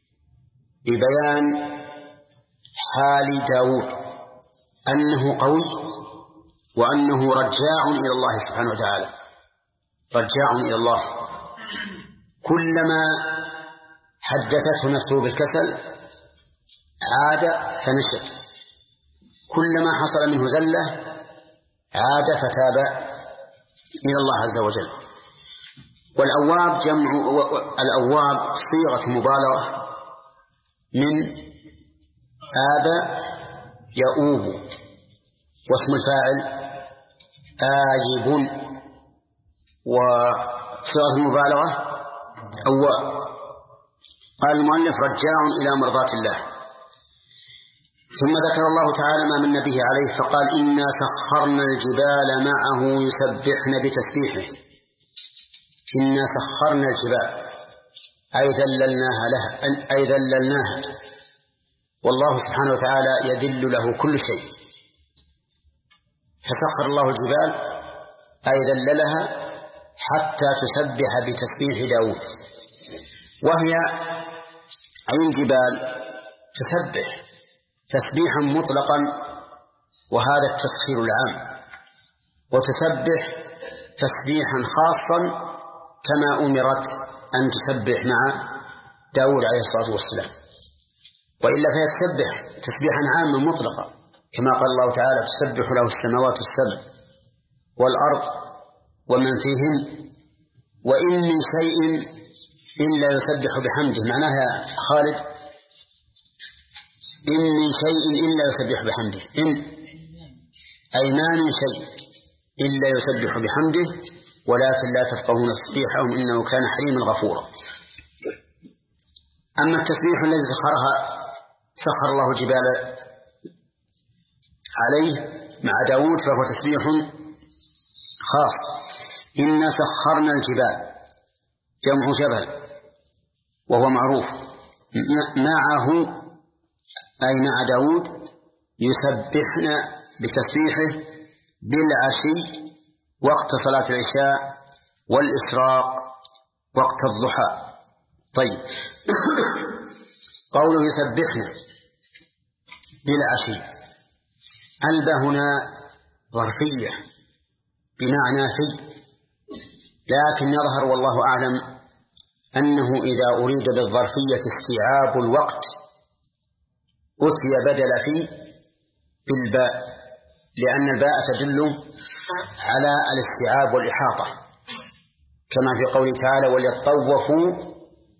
ببيان حال داود أنه قوي وأنه رجاع إلى الله سبحانه وتعالى، رجاع إلى الله. كلما حدثته نفسه بالكسل عاد فنشط، كلما حصل منه زلة عاد فتاب إلى الله عز وجل. والأواب جمع الأواب صيغة مبالغة من آب يؤوب، واسم الفاعل آيب، وصيغة المبالغة أواب. قال المؤلف رجاع إلى مرضاة الله. ثم ذكر الله تعالى ما من به عليه فقال إنا سخرنا الجبال معه يسبحن بتسبيحه. إنا سخرنا الجبال، أي ذللناها، والله سبحانه وتعالى يذل له كل شيء. فسخر الله الجبال أي ذللها حتى تسبح بتسبيح داود، وهي أي الجبال تسبح تسبيحا مطلقا، وهذا التسخير العام، وتسبح تسبيحا خاصا كما أمرت أن تسبح مع داود عليه الصلاة والسلام، وإلا فهي تسبح تسبيحا عاما مطلقا كما قال الله تعالى تسبح له السماوات السبع والأرض ومن فيهن وإن من شيء إلا يسبح بحمده. معناها يا خالد إن من شيء إلا يسبح بحمده، إن أي ما من شيء إلا يسبح بحمده ولكن لا تفقهون تسبيحهم إنه كان حليما غفورا. أما التسبيح الذي سخر الله الجبال عليه مع داود فهو تسبيح خاص. إنا سخرنا الجبال جمع جبل وهو معروف، معه أي مع داود يسبحن بتسبيحه بالعشي وقت صلاة العشاء والإشراق وقت الضحى. طيب قوله يسبحن بالعشي، ألبى هنا ظرفية بمعنى في، لكن يظهر والله أعلم أنه إذا أريد بالظرفية استيعاب الوقت أتي بدل في بالباء، لأن الباء تدل على الاستيعاب والإحاطة، كما في قوله تعالى وليطوفوا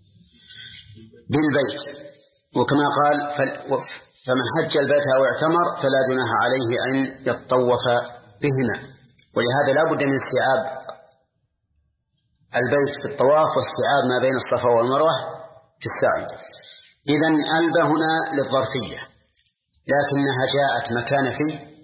بالبيت، وكما قال فمن حج البيت أو اعتمر فلا جناح عليه أن يطوف بهما. ولهذا لا بد من استيعاب البيت في الطواف واستيعاب ما بين الصفا والمروة في السعي. إذن ألبى هنا للظرفية، لكنها جاءت مكان في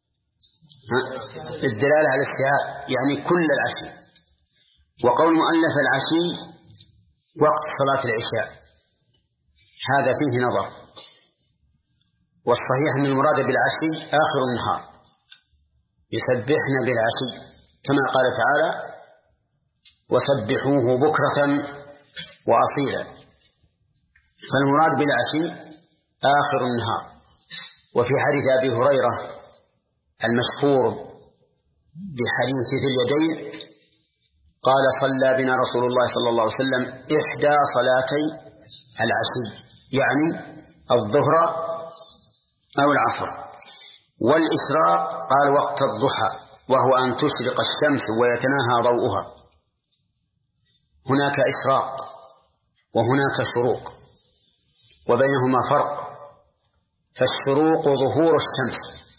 الدلالة على الاستيعاب، يعني كل العشي. وقول مؤلف العشي وقت صلاة العشاء هذا فيه نظر، والصحيح أن المراد بالعشي آخر النهار، يسبحن بالعشي كما قال تعالى وسبحوه بكرة وأصيلا، فالمراد بالعشي آخر النهار. وفي حديث أبي هريرة المشهور بحديث ذي اليدين قال صلى بنا رسول الله صلى الله عليه وسلم إحدى صلاتي العشي، يعني الظهر أو العصر. والإشراق قال وقت الضحى، وهو أن تشرق الشمس ويتناهى ضوءها. هناك إشراق وهناك شروق وبينهما فرق. فالشروق ظهور الشمس،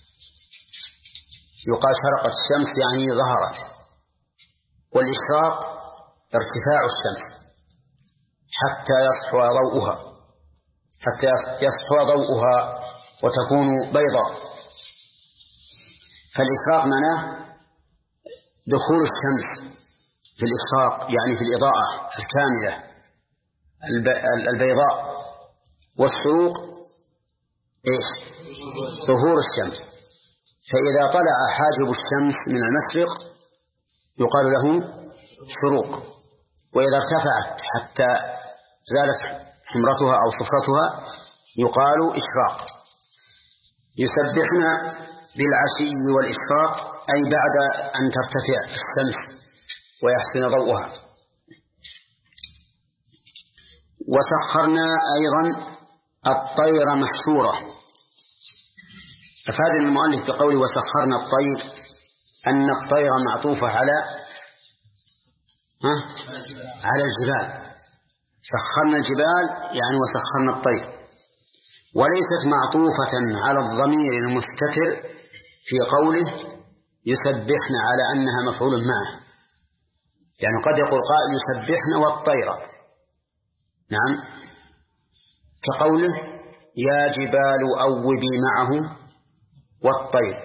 يقال شرقت الشمس يعني ظهرت، والإشراق ارتفاع الشمس حتى يصحو ضوءها وتكون بيضاء. فالإشراق معناه دخول الشمس في الإشراق، يعني في الإضاءة الكاملة البيضاء. والشروق إيش؟ ظهور الشمس. فإذا طلع حاجب الشمس من المشرق يقال له شروق، وإذا ارتفعت حتى زالت حمرتها أو صفرتها يقال إشراق. يسبحن بالعشي والإشراق أي بعد أن ترتفع الشمس ويحسن ضوءها. وسخرنا أيضا الطير محشورة. أفاد المؤلف بقوله وسخرنا الطير أن الطير معطوفة على الجبال. سخرنا الجبال يعني وسخرنا الطير، وليست معطوفة على الضمير المستتر في قوله يسبحن على أنها مفعول معه، يعني قد يقول قائل يسبحن والطير، نعم، كقوله يا جبال أوبي معه والطير.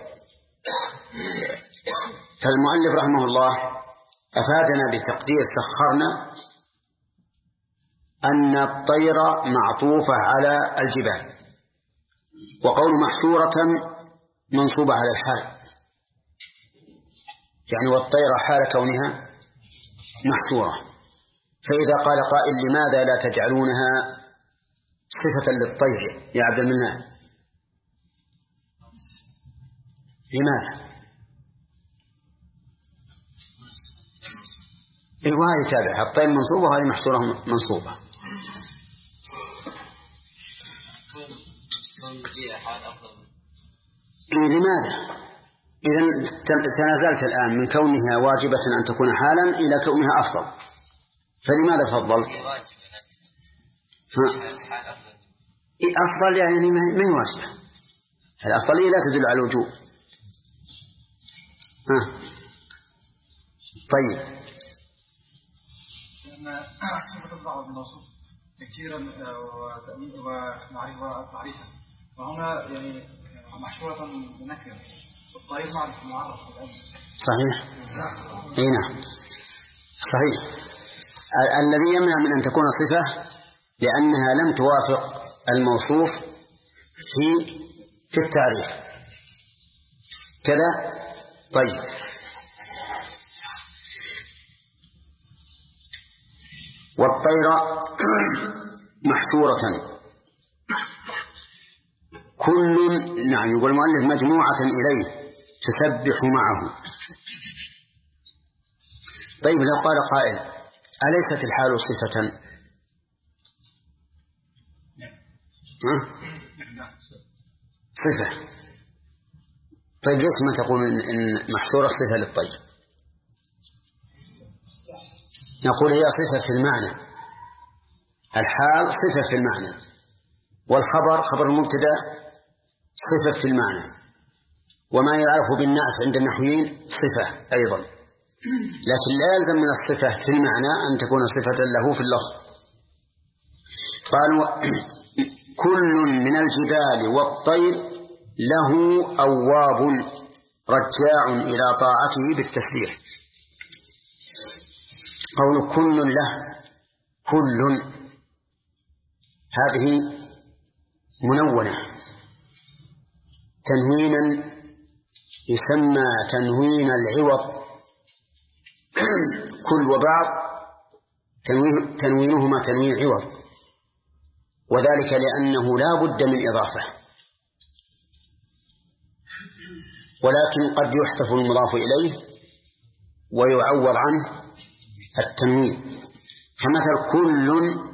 فالمؤلف رحمه الله أفادنا بتقدير سخرنا أن الطير معطوفة على الجبال، وقول محشورة منصوبة على الحال، يعني والطير حال كونها محشورة. فإذا قال قائل لماذا لا تجعلونها صفة للطير يا عبد المنان؟ لماذا؟ وهذه تابعة، الطير منصوبة وهذه محشورة منصوبة. لماذا؟ إذن تنازلت الآن من كونها واجبة أن تكون حالا إلى كونها أفضل، فلماذا فضلت؟ أفضل يعني ما هي واجبة، الأفضلية لا تدل على الوجوب. طيب، لأن الصفة تضع بالموصوف تكثيرا وتعريفا، وهنا يعني محشورة بنكرة، والطريق معرف بالأمر. صحيح. أي نعم صحيح. الذي يمنع من أن تكون صفة لأنها لم توافق الموصوف في التعريف كذا. طيب، والطير محشورة كل، نعم يقول المؤلف مجموعة إليه تسبح معه. طيب، لو قال قائل أليست الحال صفة؟ صفة. طيب، ليش ما تقول إن محشورة صفة للطير؟ نقول هي صفة في المعنى، الحال صفة في المعنى، والخبر خبر المبتدأ صفة في المعنى، وما يعرف بالنعت عند النحويين صفة أيضا، لكن لا يلزم من الصفة في المعنى أن تكون صفة له في اللفظ. قالوا كل من الجبال والطير له أواب رجاع إلى طاعته بالتسبيح. قول كل له، كل هذه منونة تنوينا يسمى تنوين العوض، كل وبعض تنوينهما تنوين عوض، وذلك لأنه لا بد من إضافة، ولكن قد يحذف المضاف إليه ويعوض عنه التنوين. فمثل كل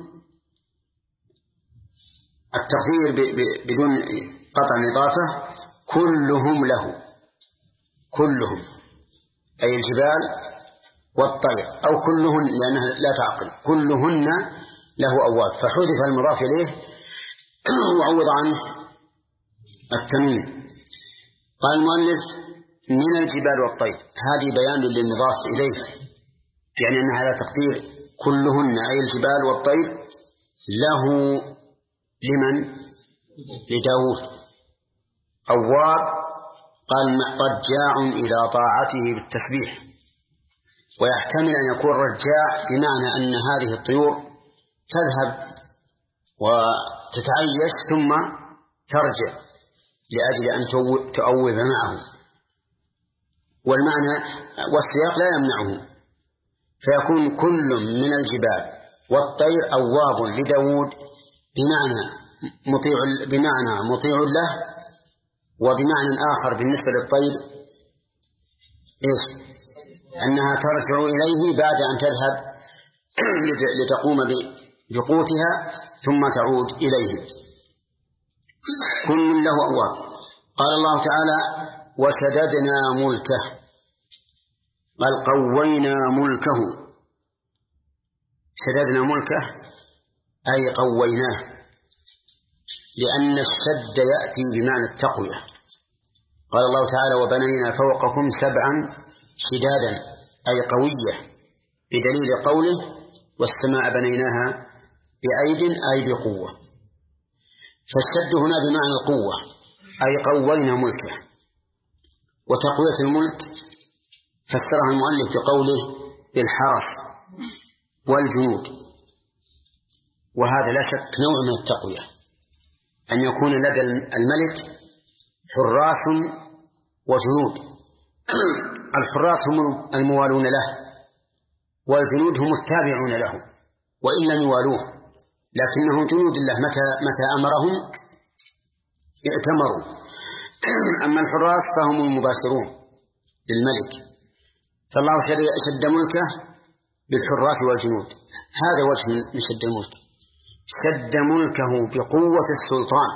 التغيير بدون قطع الإضافة كلهم له، كلهم أي الجبال والطير، أو كلهن لأنها لا تعقل، كلهن له أواب، فحذف المضاف إليه وعوض عنه التنوين. قال المؤلف من الجبال والطير، هذه بيان للمضاف إليه، يعني أن هذا تقدير كلهن أي الجبال والطير له لمن؟ لداود. أواب قال رجاع إلى طاعته بالتسبيح، ويحتمل أن يكون رجاع بمعنى أن هذه الطيور تذهب وتتعيش ثم ترجع لأجل أن تؤوب معه، والمعنى والسياق لا يمنعه، فيكون كل من الجبال والطير أواب لداود بمعنى مطيع له، وبمعنى آخر بالنسبة للطير إيش؟ أنها ترجع إليه بعد أن تذهب لتقوم بقوتها ثم تعود إليه. كل له أواب. قال الله تعالى وشددنا ملكه، قال قوينا ملكه. شددنا ملكه أي قويناه، لأن الشد يأتي بمعنى التقوية. قال الله تعالى وبنينا فوقكم 7 شدادا أي قوية، بدليل قوله والسماء بنيناها بأيد أي بقوة. فالشد هنا بمعنى القوة أي قوينا ملكه. وتقوية الملك فسرها المؤلف بقوله بالحرس والجنود، وهذا لا شك نوع من التقوية، أن يكون لدى الملك حراس وجنود. الحراس هم الموالون له، والجنود هم التابعون له وإن لم يوالوه، لكنهم جنود الله متى أمرهم ائتمروا. أما الحراس فهم المباشرون للملك، فالله شد ملكه بالحراس والجنود. هذا وجه من شد الملك، شد ملكه بقوة السلطان،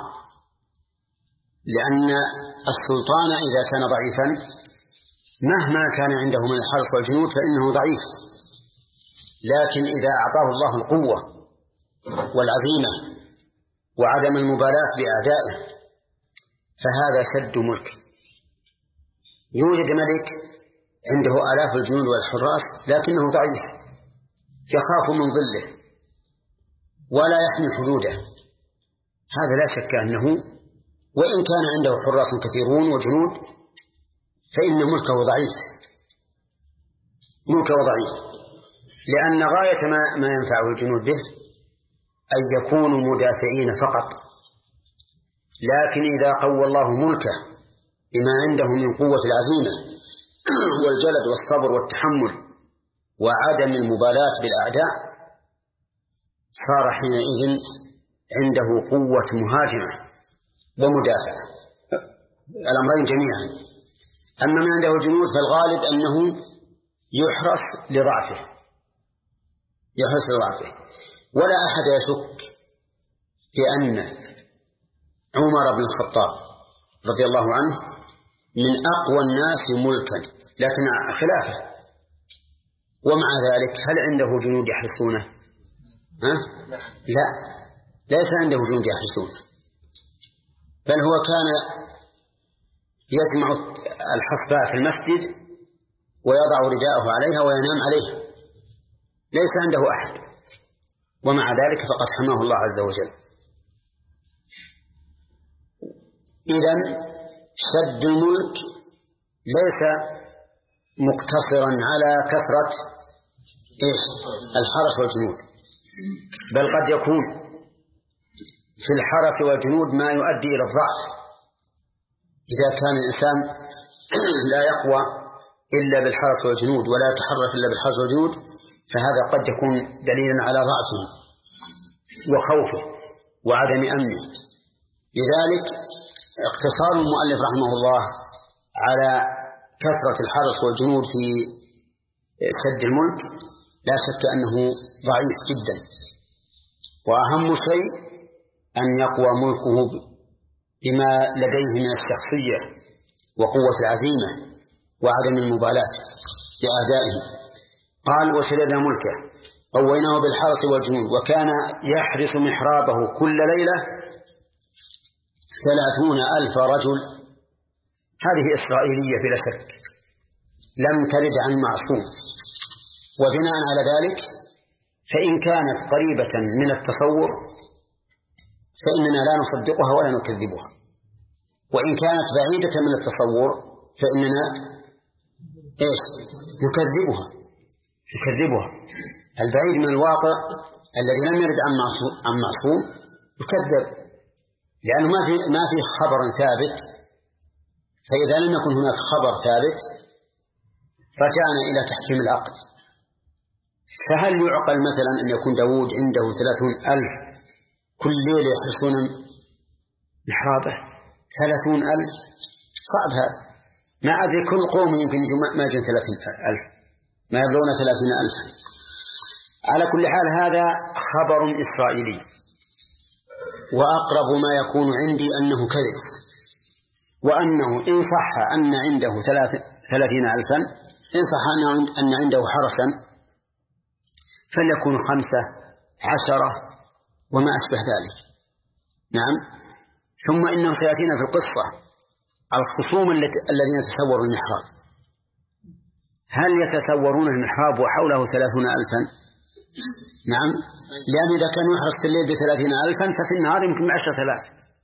لأن السلطان إذا كان ضعيفا مهما كان عنده من الحرس والجنود فإنه ضعيف، لكن إذا أعطاه الله القوة والعزيمة وعدم المبالاة بأعدائه فهذا شد ملك. يوجد ملك عنده آلاف الجنود والحراس لكنه ضعيف، يخاف من ظله ولا يحمي حدوده، هذا لا شك أنه وإن كان عنده حراس كثيرون وجنود فإن ملكه ضعيف، لأن غاية ما ينفعه الجنود به أن يكونوا مدافعين فقط. لكن إذا قوى الله ملكه بما عنده من قوة العزيمة والجلد والصبر والتحمل وعدم المبالاة بالأعداء صار حينئذ عنده قوة مهاجمة ومدافعة، الأمرين جميعا. أما من عنده الجنود فالغالب أنه يحرص لضعفه، ولا أحد يشك بأن عمر بن الخطاب رضي الله عنه من أقوى الناس ملكا لكن خلافه، ومع ذلك هل عنده جنود يحرسونه؟ لا، ليس عنده جنود يحرسونه، بل هو كان يجمع الحصباء في المسجد ويضع رداءه عليها وينام عليه، ليس عنده أحد، ومع ذلك فقد حماه الله عز وجل. إذن شد الملك ليس مقتصرا على كثرة الحرس والجنود، بل قد يكون في الحرس والجنود ما يؤدي إلى الضعف. إذا كان الإنسان لا يقوى إلا بالحرس والجنود ولا يتحرك إلا بالحرس والجنود فهذا قد يكون دليلا على ضعفه وخوفه وعدم أمنه. لذلك اقتصار المؤلف رحمه الله على كثرة الحرس والجنود في شد الملك لا شك أنه ضعيف جدا، وأهم شيء أن يقوى ملكه بما لديه من الشخصية وقوة العزيمة وعدم المبالاة بأعدائه. قال وشدد ملكه قويناه بالحرس والجنود وكان يحرس محرابه كل ليلة 30,000 رجل. هذه إسرائيلية بلا شك لم ترد عن معصوم، وبناء على ذلك فإن كانت قريبة من التصور فإننا لا نصدقها ولا نكذبها، وإن كانت بعيدة من التصور فإننا نكذبها. البعيد من الواقع الذي لم يرد عن معصوم يكذب، لأنه ما في خبر ثابت، فإذا لم يكن هناك خبر ثابت رجعنا إلى تحكيم العقل. فهل يعقل مثلا أن يكون داود عنده 30,000 كل ليلة يحرسون محرابه؟ 30,000 صعب هذا، ما أدري كل قوم يمكن ما يجون 30,000، ما يبلغون 30,000. على كل حال هذا خبر إسرائيلي، وأقرب ما يكون عندي أنه كذب، وأنه إن صح أن عنده 30,000، إن صح أن عنده حرسا فليكون 15 10 وما أشبه ذلك. نعم. ثم إنه سيأتينا في القصة الخصوم الذين يتصورون المحراب، هل يتصورون المحراب وحوله 30,000؟ نعم، لأن إذا كان يحرس في الليل 30,000 ففي النهار يمكن 10,000.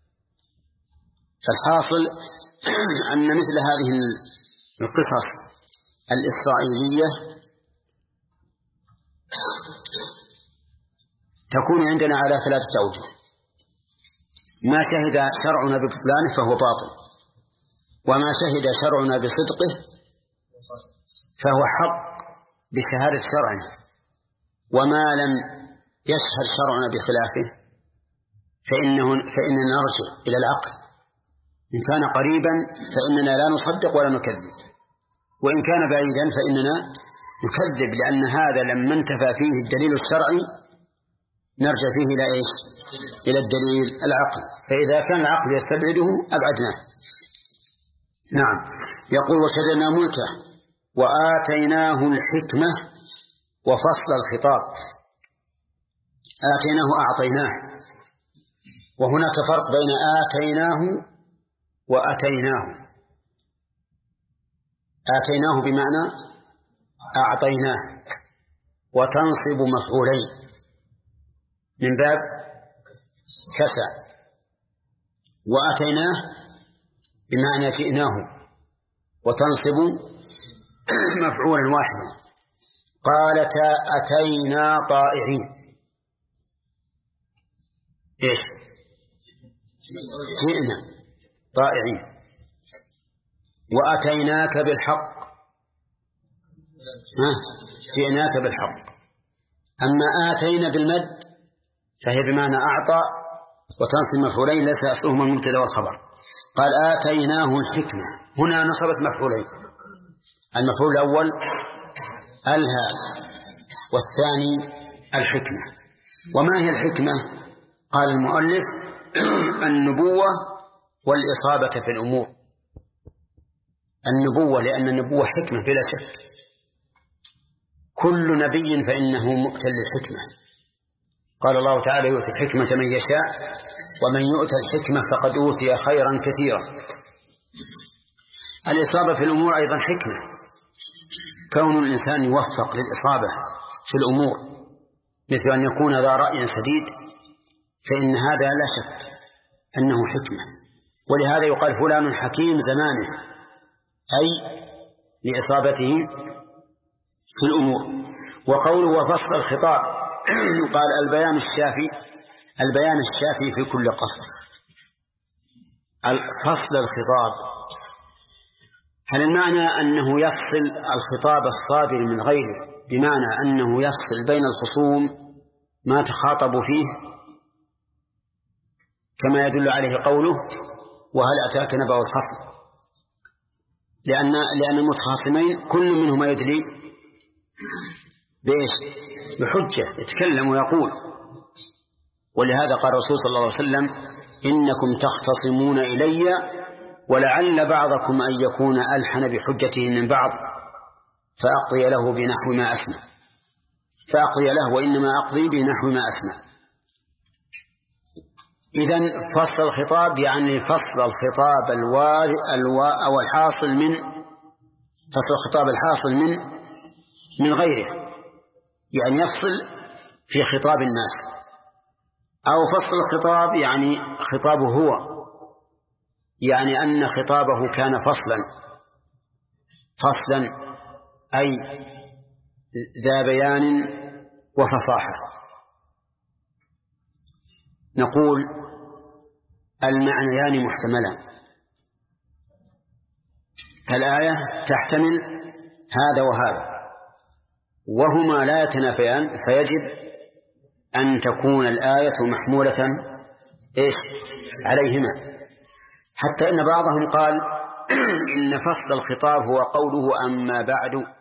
فالحاصل أن مثل هذه القصص الإسرائيلية تكون عندنا على 3 أوجه. ما شهد شرعنا ببطلانه فهو باطل، وما شهد شرعنا بصدقه فهو حق بشهادة شرعنا، وما لم يشهد شرعنا بخلافه فإننا نرجع إلى العقل. إن كان قريبا فإننا لا نصدق ولا نكذب، وإن كان بعيدا فإننا نكذب، لأن هذا لما انتفى فيه الدليل الشرعي نرجع فيه إلى إيش؟ إلى الدليل العقل، فإذا كان العقل يستبعده أبعدناه. نعم. يقول وشددنا ملكه وآتيناه الحكمة وفصل الخطاب. آتيناه أعطيناه، وهناك فرق بين آتيناه وأتيناه. آتيناه بمعنى أعطيناه، وتنصب مفعولين من باب كسى، وأتيناه بمعنى جئناه وتنصب مفعولا واحدا. قالتا أتينا طائعين. إيش؟ جئنا طائعين. وأتيناك بالحق، جئناك بالحق. أما آتينا بالمد فهي بمعنى أعطى وتنصب مفعولين ليس أصلهما المبتدأ والخبر. قال آتيناه الحكمة، هنا نصبت مفعولين، المفعول الأول ألها والثاني الحكمة. وما هي الحكمة؟ قال المؤلف النبوة والإصابة في الأمور. النبوة لأن النبوة حكمة بلا شك، كل نبي فإنه مؤتى للحكمة. قال الله تعالى يؤتي الحكمة من يشاء ومن يؤتى الحكمة فقد أوتي خيرا كثيرا. الإصابة في الأمور أيضا حكمة، كون الإنسان يوفق للإصابة في الأمور، مثل أن يكون ذا رأي سديد، فإن هذا لا شك أنه حكمة. ولهذا يقال فلان حكيم زمانه، أي لإصابته في الأمور. وقوله وفصل الخطاب قال البيان الشافي في كل قصر. فصل الخطاب هل المعنى أنه يفصل الخطاب الصادر من غيره، بمعنى أنه يفصل بين الخصوم ما تخاطبوا فيه، كما يدل عليه قوله وهل أتاك نبأ الخصم، لأن المتخاصمين كل منهما يدلي بإيش؟ بحجة، يتكلم ويقول. ولهذا قال الرسول صلى الله عليه وسلم إنكم تختصمون إلي ولعل بعضكم أن يكون ألحن بحجته من بعض فأقضي له بنحو ما أسمع، فأقضي له وإنما أقضي بنحو ما أسمع. إذن فصل الخطاب يعني فصل الخطاب أو الحاصل من فصل الخطاب الحاصل من غيره، يعني يفصل في خطاب الناس. أو فصل الخطاب يعني خطابه هو، يعني أن خطابه كان فصلا أي ذا بيان وفصاحة. نقول المعنيان محتملان، فالآية تحتمل هذا وهذا وهما لا يتنافيان، فيجب أن تكون الآية محمولة عليهما. حتى إن بعضهم قال إن فصل الخطاب هو قوله أما بعد،